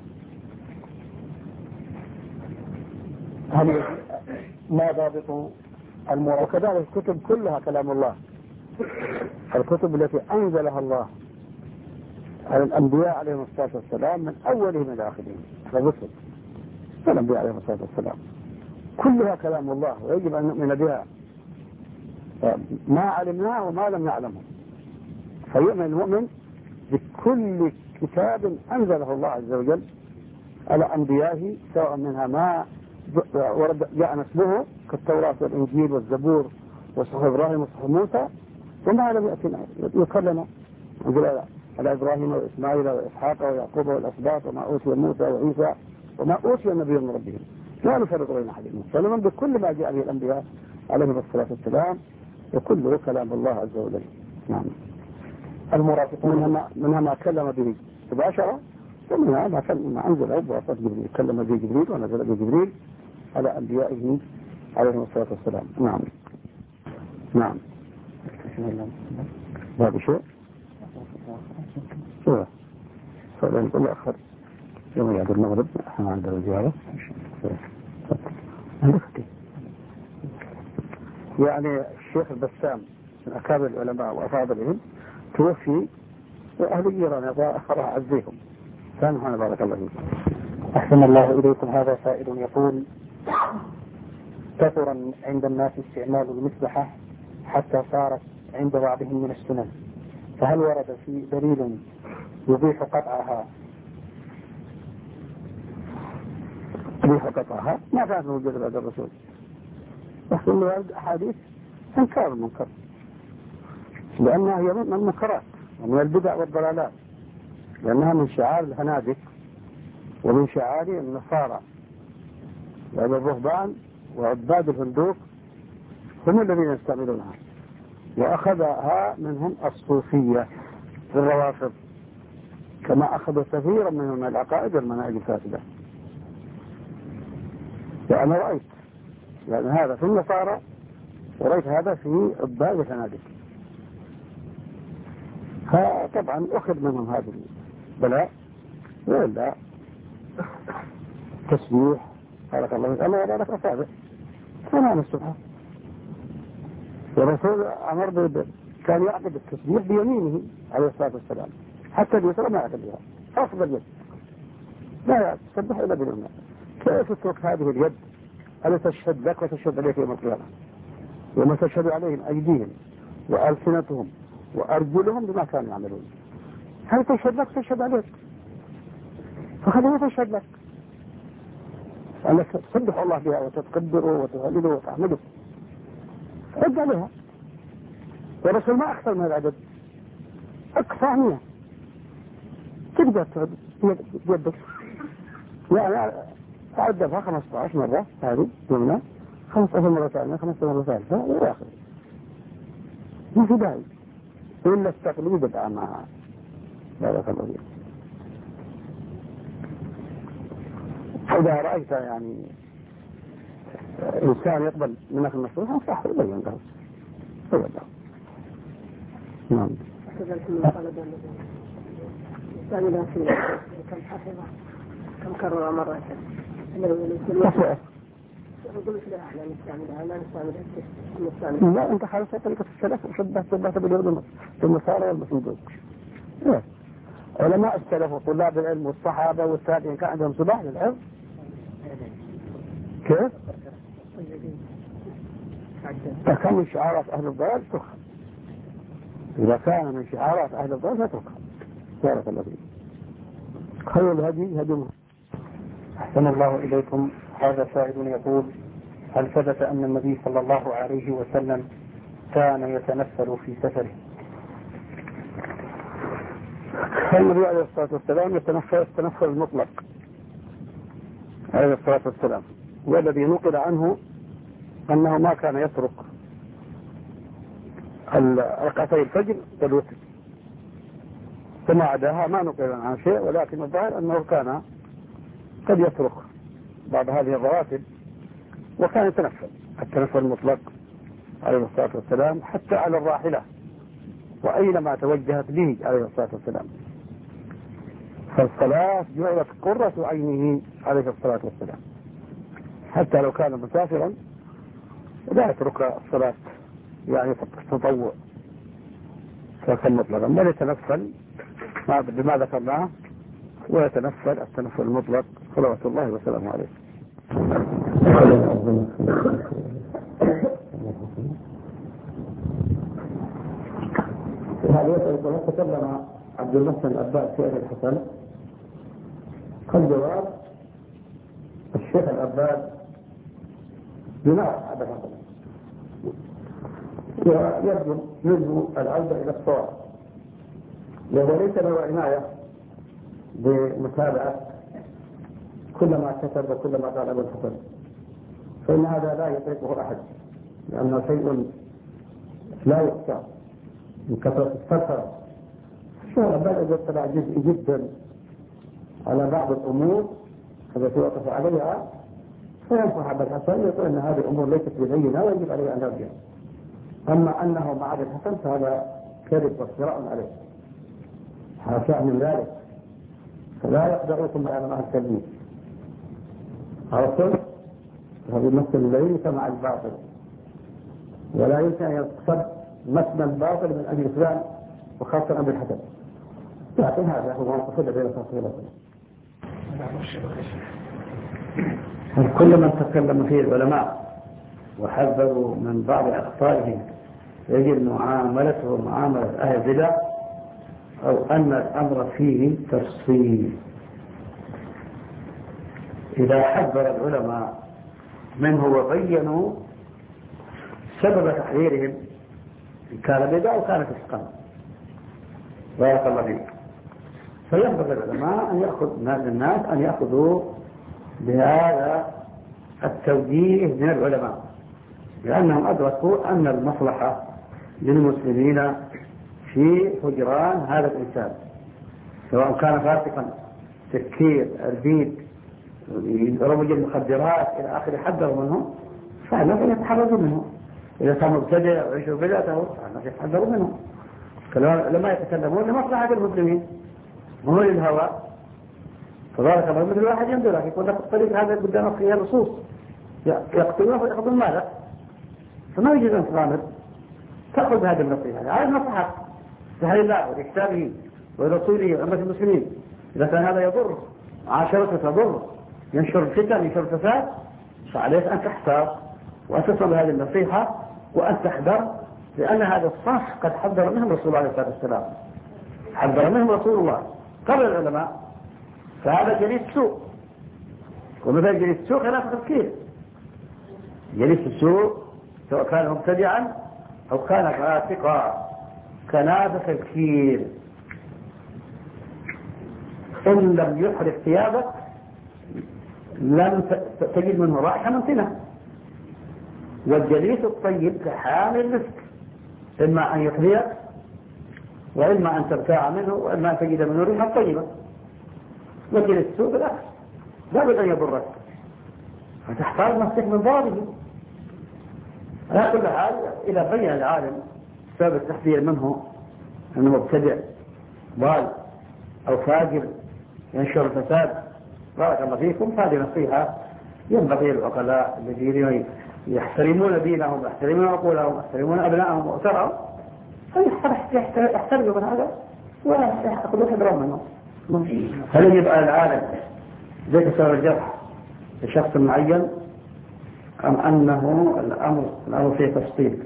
هل ما ضابط المراد؟ وكذلك الكتب كلها كلام الله، الكتب التي أنزلها الله على الأنبياء عليهم الصلاة والسلام من أولهم إلى آخرهم، الرسل الأنبياء عليهم الصلاة والسلام كلها كلام الله، ويجب أن نؤمن بها ما علمناه وما لم نعلمه. فيؤمن المؤمن بكل كتاب أنزله الله عز وجل على أنبيائه، سواء منها ما ورد جاء نسبه كالتوراة والإنجيل والزبور وصحف إبراهيم وصحف موسى، وما لم يأتنا يكلم على إبراهيم وإسماعيل وإسحاق ويعقوب والأسباط وما أوتي موسى وعيسى وما أوتي النبي من ربهم لا نفرق بين أحد منهم. فنؤمن بكل ما جاء به الأنبياء عليهم الصلاة والسلام، وكله كلام الله عز وجل. نعم. المرافقون منها, منها ما كلم به مباشرة، ومنها ما ما أنزل بواسطة جبريل، كلم به جبريل ونزل به جبريل على أنبيائه عليه الصلاة والسلام. نعم نعم هذا شيء شو فلن يقول أخر يوم يعد المغرب احنا عند الزيارة يعني الشيخ البسام من أكابر العلماء وأفاضلهم توفي وأهل جيران أخرها عزيهم سامحنا بارك الله فيكم. أحسن الله إليكم. هذا سائل يقول كثر عند الناس استعمال المسبحة حتى صارت عند بعضهم من السنن، فهل ورد في دليل يبيح قطعها؟ يبيح قطعها ما كانت موجودة بعد الرسول، لكن ورد أحاديث انكار المنكر لأنها هي من المنكرات ومن البدع والضلالات، لأنها من شعار الهنادك ومن شعار النصارى وهذا الرهبان وعباد الهندوق هم الذين يستعملونها، وأخذها منهم الصوفية والروافض كما أخذوا كثيرا منهم العقائد والمناهج الفاسدة. وأنا رأيت يعني هذا في النصارى ورأيت هذا في عباد الهنادك، فطبعا أخذ منهم هذا البلاء ولا تسبيح بارك الله فيك الله يبارك أصابع تمام السبحة. والرسول أمر ب كان يعقد التسبيح بيمينه عليه الصلاة والسلام حتى اليسرى ما يعقد بها أفضل يد لا تسبح إلا باليمنى. كيف تترك هذه اليد التي تشهد لك وتشهد عليك يوم القيامة وما تشهد عليهم أيديهم وألسنتهم وأرجلهم بما كانوا يعملون؟ هل تشهد لك تشهد عليك فخليه تشهد لك أنك تسبح الله بها وتتقدره وتهلله وتحمده رد عليها. والرسول ما أكثر من العدد أكثر منها تقدر تعد بيدك يعني أعدها خمسة عشر مرة هذه يومنا خمسة عشر مرة ثانية خمسة عشر مرة ثالثة إلى آخره ما في داعي إلا التقليد الأعمى. بارك الله فيك. إذا رأيت يعني إنسان يقبل منك النصيحة صح يبين له يبين له. نعم. استعملها في كم حفظة كم كرر مرة قلت لا احنا نستعملها لا نستعملها. لا انت حالة طريقة السلف وشبه شبهت باليهود بالنصارى والمسلمين. علماء السلف وطلاب العلم والصحابة والتابعين كان عندهم صباح للعلم كيف؟ فكان من شعارات أهل الضلال ترخى. إذا كان من شعارات أهل الضلال فترخى. بارك الله فيك. خير الهدي هدي محمد. أحسن الله إليكم. هذا سائل يقول هل ثبت أن النبي صلى الله عليه وسلم كان يتنفل في سفره؟ النبي عليه الصلاة والسلام يتنفل التنفل المطلق عليه الصلاة والسلام، والذي نقل عنه أنه ما كان يترك ركعتي الفجر والوتر ثم عداها ما نقل عن شيء، ولكن الظاهر أنه كان قد يترك بعض هذه الرواتب وكان يتنفل التنفل المطلق عليه الصلاة والسلام حتى على الراحلة وأينما توجهت به عليه الصلاة والسلام. فالصلاة جعلت قرة عينه عليه الصلاة والسلام حتى لو كان مسافرا لا يترك الصلاة يعني تطوع فكان مطلقا بل يتنفل بما ذكرناه ويتنفل التنفل المطلق صلوات الله وسلامه عليه. هل يسأل تكلم عبد المحسن الأباد في أهل الحسن؟ الجواب الشيخ الأباد بناء هذا الحسن ويبدو منه العودة إلى الصواب، وهو ليس له عناية بمتابعة كل ما كتب وكل ما قال أبو الحسن، فإن هذا لا يطيقه أحد لأنه شيء لا يخشى من كثرة السفر. الشيخ الأباد يطلع جزء جدا على بعض الأمور التي وقف عليها فينصح أبا الحسن يقول أن هذه الأمور ليست ببينة ويجب عليه أن يرجع. أما أنه مع أبي الحسن فهذا كذب وافتراء عليه، حاشا من ذلك. فلا يخدعوكم بعلماء التلميذ. عرفتم؟ هذا يمثل الليل مع الباطل، ولا يمكن أن يقصد مثل الباطل من أجل فلان وخاصة أبي الحسن. لكن هذا هو مقصود بين التفصيلات. كل من تكلم فيه العلماء وحذروا من بعض أخطائهم يجب معاملته معاملة أهل البدع، أو أن الأمر فيه تفصيل. إذا حذر العلماء منه وبينوا سبب تحذيرهم كان بدعة وكان فسقا، بارك الله فيك، فينبغي العلماء أن يأخذ الناس أن يأخذوا بهذا التوجيه من العلماء، لأنهم أدركوا أن المصلحة للمسلمين في هجران هذا الإنسان، سواء كان فاسقا تفكير أربيد رمج المخدرات إلى آخر حذروا منه، فعلا يتحرزوا منه. إذا كان مبتدع ويعيشوا بدعته فعلا يتحذروا منه. لما يتكلمون لمصلحة المسلمين وهو للهوى، فذلك مثل الواحد ينظر لك يقول لك الطريق هذا قدامك فيها لصوص يقتلونه ويأخذون مالك، فما يجوز أن تغامر، تأخذ هذه النصيحة. هذه النصيحة لهذه الله ولكتابه ورسوله وأمة المسلمين. إذا كان هذا يضر عاشرته تضر، ينشر الفتن ينشر الفساد، فعليك أن تحتار وأن تصل هذه النصيحة وأن تحذر، لأن هذا الصح قد حذر منهم رسول الله عليه الصلاة والسلام، حذر منهم رسول الله قبل العلماء. فهذا جليس سوء، ومثل جليس السوء خلاف تفكير. جليس السوء سواء كان مبتدعا أو كان فاسقا كنافة تفكير، إن لم يحرق ثيابك لم تجد منه رائحة منتنة. والجليس الطيب كحامل المسك، إما أن يحرقك وإما أن تبتاع منه وإما أن تجد منه ريحة طيبة. وجليس السوء بالعكس لا بد أن يضرك، فتحتاج نفسك من ضرره. على كل حال إذا بين العالم سبب التحذير منه أنه مبتدع ضال أو فاجر ينشر الفساد، بارك الله فيكم، هذه نصيحة ينبغي العقلاء الذين يحترمون دينهم ويحترمون عقولهم ويحترمون أبنائهم وأسرهم يحترموا من هذا ويأخذوا حذرهم منه. هل يجب على العالم ذلك سبب الجرح لشخص معين أم أنه الأمر الأمر فيه تفصيل؟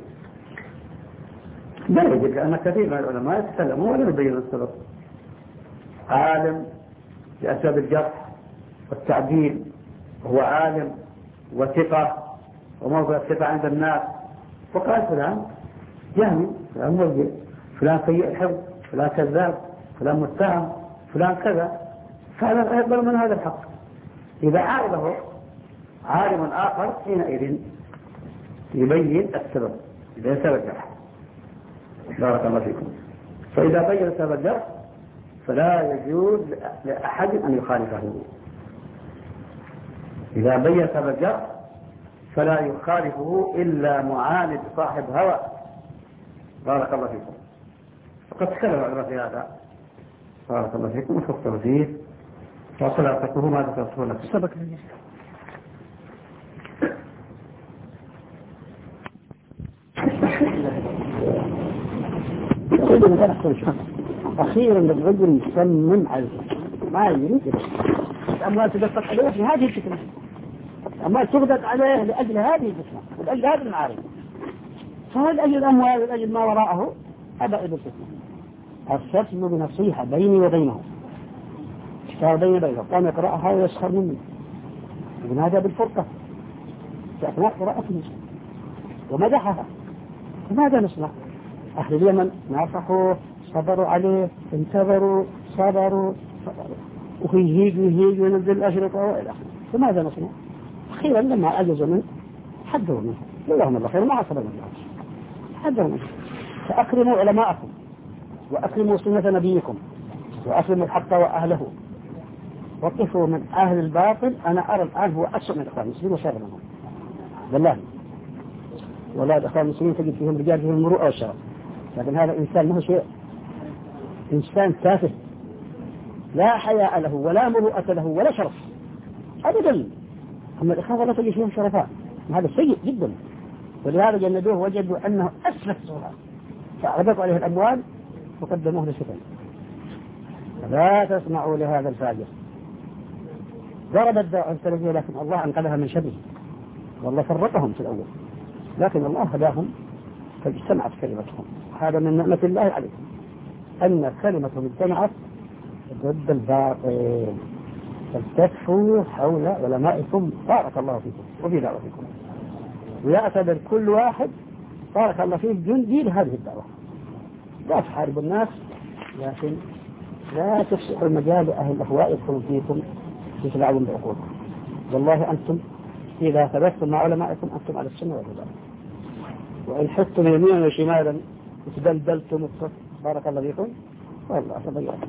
لا يجب، لأن كثير من العلماء يتكلمون ولا يبين السبب. عالم بأسباب الجرح والتعديل، وهو عالم وثقة وموضع الثقة عند الناس، وقال فلان جهمي، فلان مرجع، فلان سيء الحفظ، فلان كذاب، فلان متهم، فلان كذا، فهذا يقبل من هذا الحق. إذا عارضه عالم آخر حينئذ يبين السبب، يبين سبب الجرح، بارك الله فيكم. فإذا بين سبب الجرح فلا يجوز لأحد أن يخالفه. إذا بين سبب الجرح فلا يخالفه إلا معاند صاحب هوى، بارك الله فيكم. فقد تكلم العلماء في هذا، بارك الله فيكم، وفقتوا فيه وصلاتكم ماذا تصفون لكم سبك لي. أخيرا الرجل يسمم عليه ما يريد الأموال تدفق عليه في هذه الفتنة، الأموال تغدق عليه لأجل هذه الفتنة ولأجل هذا المعارض، فهل أجل الأموال ولأجل ما وراءه أبعد الفتنة. الفتنة بنصيحة بيني وبينه، كتاب بيني وبينه، قام يقرأها ويسخر مني ونادى بالفرقة في أثناء قراءته ومدحها، فماذا نصنع؟ أهل اليمن نافحوا، صبروا عليه، انتظروا، صبروا، صبروا ويهيج ويهيج وينزل الأشرطة وإلى آخره، فماذا نصنع؟ أخيرا لما عجزوا منه حذروا منه، اللهم الله خير، ما عصبنا الله، حذروا منه. فأكرموا علماءكم وأكرموا سنة نبيكم وأكرموا الحق وأهله وقفوا من أهل الباطل أنا أرى الآن هو أسوأ من الإخوان المسلمين وشر منهم بالله. والله الإخوان المسلمين تجد فيهم رجال فيهم المروءة والشرف، لكن هذا إنسان ما هو شيء، إنسان تافه لا حياء له ولا مروءة له ولا شرف أبدا. أما الإخوان لا تجد فيهم شرفاء، هذا سيء جدا، ولهذا جندوه وجدوا أنه أسلف صورة فأعرضوا عليه الأموال وقدموه للسفن. لا تسمعوا لهذا الفاجر. ضرب الدعوة السلفية لكن الله أنقذها من شره، والله فرقهم في الأول، لكن الله هداهم فاجتمعت كلمتهم. هذا من نعمة الله عليكم أن كلمتهم اجتمعت ضد الباطل. فالتفوا حول علمائكم بارك الله فيكم وفي دعوتكم، ويعتبر كل واحد بارك الله فيه جندي لهذه الدعوة. لا تحاربوا الناس، لكن لا تفسحوا المجال لأهل الأهواء يدخلوا فيكم تتلعبون بعقولكم. والله أنتم إذا ثبتتم مع علمائكم أنتم على السنة والهدى، وإن حطتم يمينا وشمالا وتدلدلتم بارك الله فيكم والله تضيعتم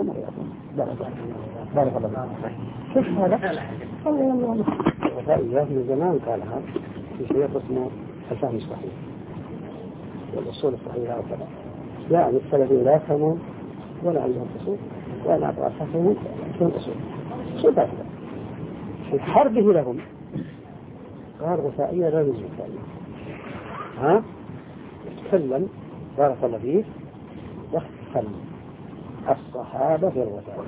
بارك الله فيكم. شوف هذا وفائيات من زمان قالها في شيء اسمه الفهم الصحيح والأصول الصحيحة وكذا، يعني السلفيين لا يفهمون ولا عندهم أصول ولا أفهمون في الأصول. شو بعد في حربه لهم قال غثائية لا يوجد غثائية، ها تكلم بارك الله فيه يختل الصحابة في الغثائية.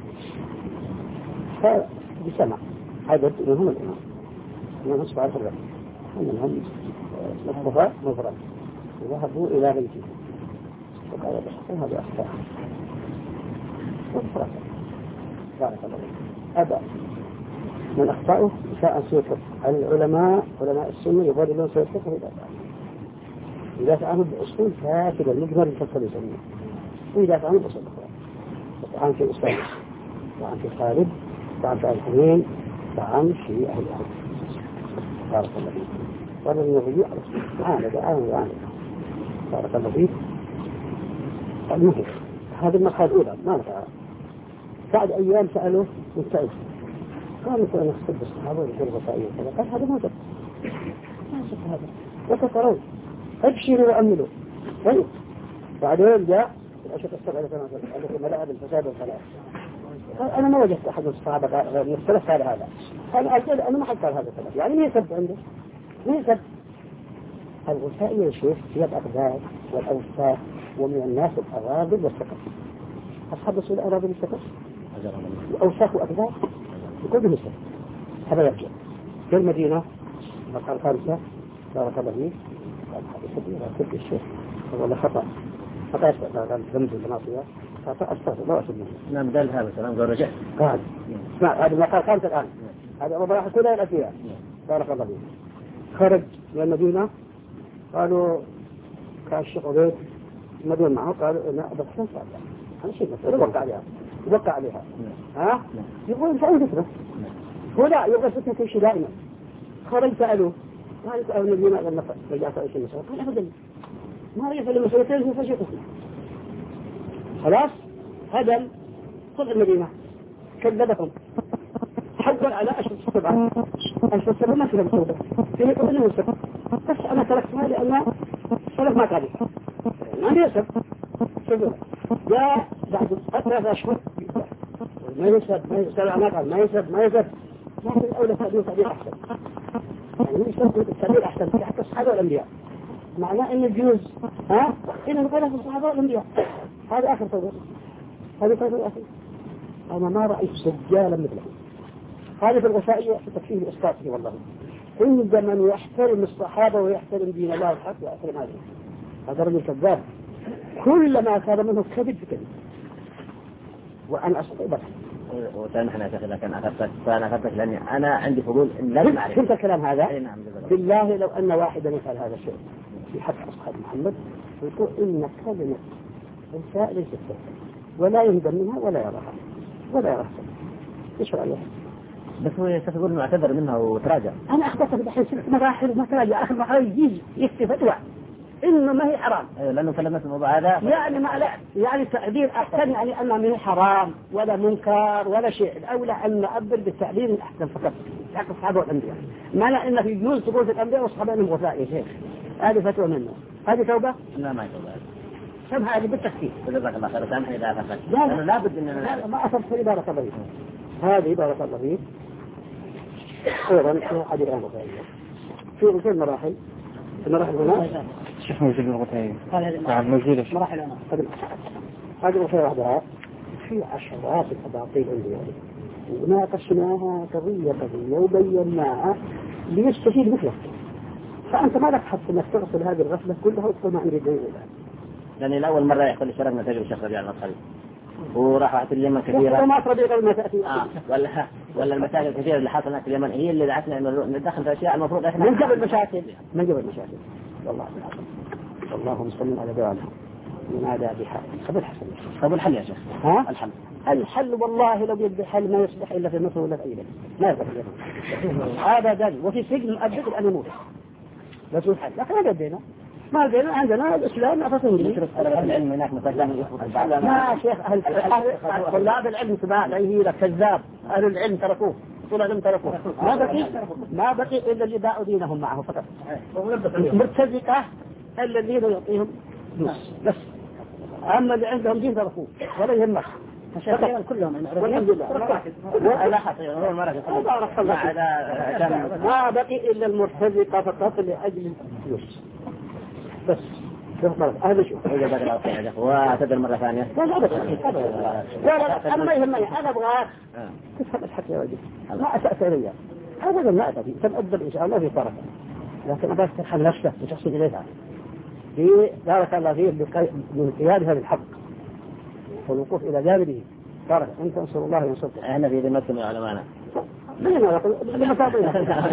فبسمع عدد منهم الإمام من أصبع الرجل ومنهم الصفاء مفرد وذهبوا إلى بيته وقال بحقها بأخطاء وفرق بارك الله فيه. أبا من أخطاؤه شاء سيكف العلماء علماء السنة يفضلون سيكفه إذا فعل إذا فعلوا بأسلوب فاسد المجمل الفصل يسميه، وإذا فعلوا بأسلوب أخرى طعن في أستاذ طعن في خالد طعن في الحمين طعن في أهل الأهل بارك الله فيه. وهذا من الرجوع عانى عانى عانى بارك الله فيه. المهم هذه المرحلة الأولى ما نفعها. بعد أيام سألوه مستعد قال لك أنا أخصد الصحابة ويقول غطائية وكذا، قال هذا ما جد ما صف هذا وكفرون أبشروا وأملوا. طيب بعدين جاء الأشياء السبعة التي ملاعب الفساد والخلاف قال أنا ما وجدت أحد الصحابة يختلف على هذا. قال أقول أنا ما حد قال هذا الخلاف، يعني ما يسب عنده ما يسب. الغثائية يا شيخ هي الأقدار والأوساخ ومن الناس الأراضي والسكر. أصحاب رسول الأراضي والسكر وأوساخ وأقدار يقول به السكر. هذا يرجع في المدينة مقال الخامسة بارك الله فيه قال حديث كبيرة كل الشيخ والله خطأ خطأ قال ذنب المعصية خطأ أستغفر الله وأتوب إليه. نعم قال هذا الكلام قال رجع قال اسمع هذا المقال الخامسة الآن هذا وضع كلها الأشياء بارك الله فيه. خرج من المدينة قالوا كان الشيخ عبيد المدينة معه قالوا لا بس كان صعب هذا شيء بس يوقع عليها يوقع عليها ها يقول فأين فترة هو لا يبغى فترة كل شيء دائما. خرج سألوه ما يسأل المدينة لما رجعت أي شيء مسألة قال أبدا ما رجعت المسألتين في فشي قسمه خلاص هدم طلع المدينة كذبهم حول على أشهر السبعة أشهر السبعة ما فيها مسودة فيه قبل السبعة بس أنا تركتها لأن السلف ما تعرف ما يسب شوفوا جاء بعد ثلاث أشهر ما يسب ما يسب ما قال ما يسب ما يسب ما في الأولى تأديه تأديه أحسن يعني من يسب التأديه أحسن في حق الصحابة والأنبياء معناه إن الجوز ها إن نقولها في الصحابة والأنبياء. هذا آخر توبة هذا توبة آخر. أنا ما رأيت سجالا مثله. هذه في الغثائية في تكفيه الإسقاطي والله عندما من يحترم الصحابة ويحترم دين الله الحق ويحترم هذا هذا رجل كذاب كلما كان منه كذب بكذب وأنا أصدق. وسامحنا يا شيخ إذا كان أخذتك فأنا أخذتك لأني أنا عندي فضول إن لا نعرف. فهمت الكلام هذا؟ أي نعم. بالله لو أن واحدا يفعل هذا الشيء في حق أصحاب محمد يقول إن كلمة الإنساء ليست سهلة ولا يهدم منها ولا يراها ولا يراها. إيش رأيك؟ بس هو يقول إنه اعتذر منها وتراجع. أنا أخبرت في الحين ست مراحل ما تراجع آخر مرحلة يجي يكتب فتوى إنه ما هي حرام. أيوة لأنه كلمة الموضوع هذا يعني ما لا يعني تعبير أحسن، يعني أنه ما هي حرام ولا منكر ولا شيء. الأولى أن نعبر بالتعبير الأحسن فقط حق الصحابة والأنبياء. معنى أنه يجوز تقول في الأنبياء والصحابة أنهم غثاء يا شيخ، هذه فتوى منه. هذه توبة؟ لا ما توبة. سم هذه بالتفكير. جزاك الله خير. سامحني إذا أخذت. لا لا لا بد إن لا ما أصبت في بارك الله فيك. هذه بارك الله فيك. أيضا في حديث عن غثائية. في في المراحل. المراحل هنا. شيخ موجود الغثائية. نعم موجودة. مراحل هنا. هذه الغثائية وحدها. في عشرات الأباطيل عندي وناقشناها قضية قضية وبيناها ليستفيد مثلك. فأنت ما لك حق أنك تغسل هذه الغفلة كلها وتقول ما عندي دليل. لأن الأول مرة يحصل شرفنا تجربة الشيخ ربيع المصري وراح واحد اليمن كثيرة. ما أطرد قبل ما تأتي. آه ولا ولا المشاكل الكثيرة اللي حصلت في اليمن هي اللي دعتنا إنه ندخل في أشياء المفروض إحنا. من قبل مشاكل. من قبل مشاكل. والله اللهم صل على دعانا. من هذا بحال. قبل حسن. قبل حل يا شيخ. ها؟ الحل. الحل والله لو يبدأ حل ما يصبح إلا في مصر ولا في أي بلد. ما يصبح هذا دليل وفي سجن مؤبد الآن يموت. لا تقول حل. لكن هذا دينا. ما دينا عندنا الإسلام أفضل إنجليزي. العلم هناك مقدم. ما شيخ أهل طلاب العلم تبع عليه لك كذاب. أهل العلم تركوه. طلاب العلم تركوه. ما بقي ما بقي إلا اللي باعوا دينهم معه فقط. مرتزقة إلا الذين يعطيهم بس. أما اللي عندهم دين تركوه ولا يهمك. عشان كلهم والحمد لله. لا حصير هو المرة ما بقي إلا المرتزقة فقط لأجل الفلوس بس. هذا شو وتدر مرة ثانية. لا لا لا لا أنا ما يهمني أنا أبغاك تفهم الحكي يا رجل ما أسأت ريال هذا ما أتى سنقدر إن شاء الله في طرفه لكن أبغاك ترحم نفسك وتحصل إليها في بارك الله فيه من قيادها بالحق والوقوف إلى جانبه. بارك أنت أنصر الله ينصرك. احنا في ذمتكم يا علماءنا. من هذا لما تعطينا.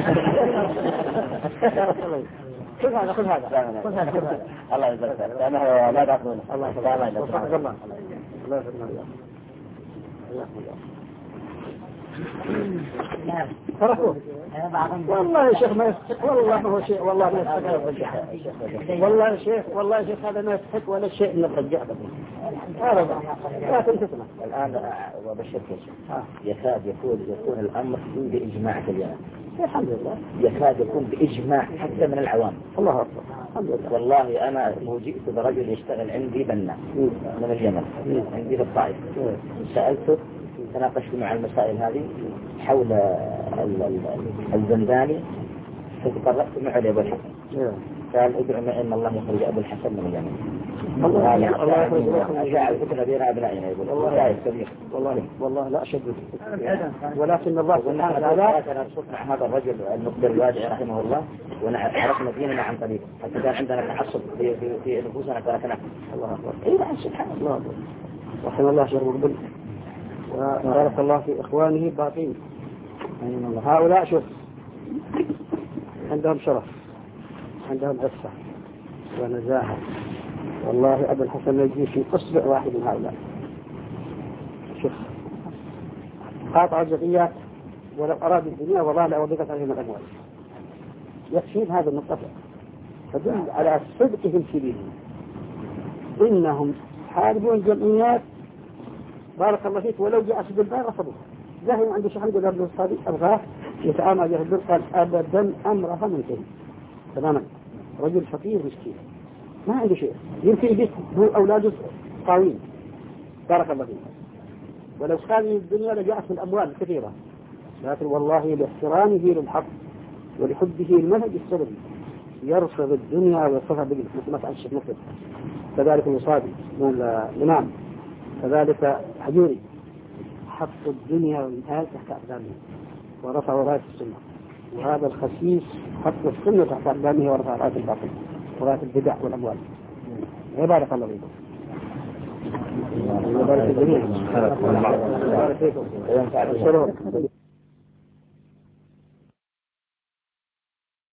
خذ هذا خذ هذا خذ هذا خذ هذا. الله يجزاك خير. أنا لا تأخذونه. الله يجزاك الله. الله الله يسلمك. نعم فرقوه والله يا شيخ ما يستحق والله ما هو شيء والله ما يستحق والله يا شيخ والله يا شيخ هذا ما يستحق ولا شيء من الرجاء هذا لا تنتسمع الآن وبشرك يا شيخ يكاد يكون يكون الأمر بإجماع في اليمن. الحمد لله يكاد يكون بإجماع حتى من العوام. الله أكبر الحمد لله. والله أنا فوجئت برجل يشتغل عندي بنا من اليمن عندي في الطائف سألته تناقشت مع المسائل هذه حول الزنداني فتقربت معه لأبو الحسن قال ادعو ما إن الله يخرج أبو الحسن من اليمن. الله الله أشاع الفتنة بين أبنائنا يقول والله كبير والله والله لا أشد ولكن الله سبحانه وتعالى أنا مع هذا الرجل المقدر الواجع رحمه الله ونعرفنا ديننا عن طريقه حتى كان عندنا تعصب في في, في نفوسنا تركناه. الله أكبر. إيه سبحان الله رحم الله شر مقبل وبارك الله في إخوانه باقين. هؤلاء شوف عندهم شرف عندهم عفة ونزاهة والله أبو الحسن يجي في أصبع واحد من هؤلاء. شوف قاطع الجزئيات ولو أراد الدنيا والله لأوضقت عليهم الأموال يكفين هذا النقطة تدل على صدقهم في دينهم. إنهم حاربون الجمعيات بارك الله فيك ولو جاء سبيل الله رفضوه. ذهب عنده شيخ عنده قبل الصادق أبغاه يتعامل به الدول قال أبدا أمرها منتهي تماما. رجل فقير مسكين ما عنده شيء يمكن يبيت هو أولاده قاوين بارك الله فيك ولو كان الدنيا لجاءت من الأموال كثيرة لكن والله لاحترامه للحق ولحبه المنهج السلفي يرفض الدنيا ويرفضها بالجسم مثل ما فعل الشيخ مكتب كذلك المصابي الإمام كذلك حجوري حطوا الدنيا والإنتهاء تحت أقدامه ورفعوا راية السنة وهذا الخسيس حط السنة تحت أقدامه ورفع راية الباطل وراية البدع والأموال. بارك الله فيكم. بارك الجميع. بارك فيكم.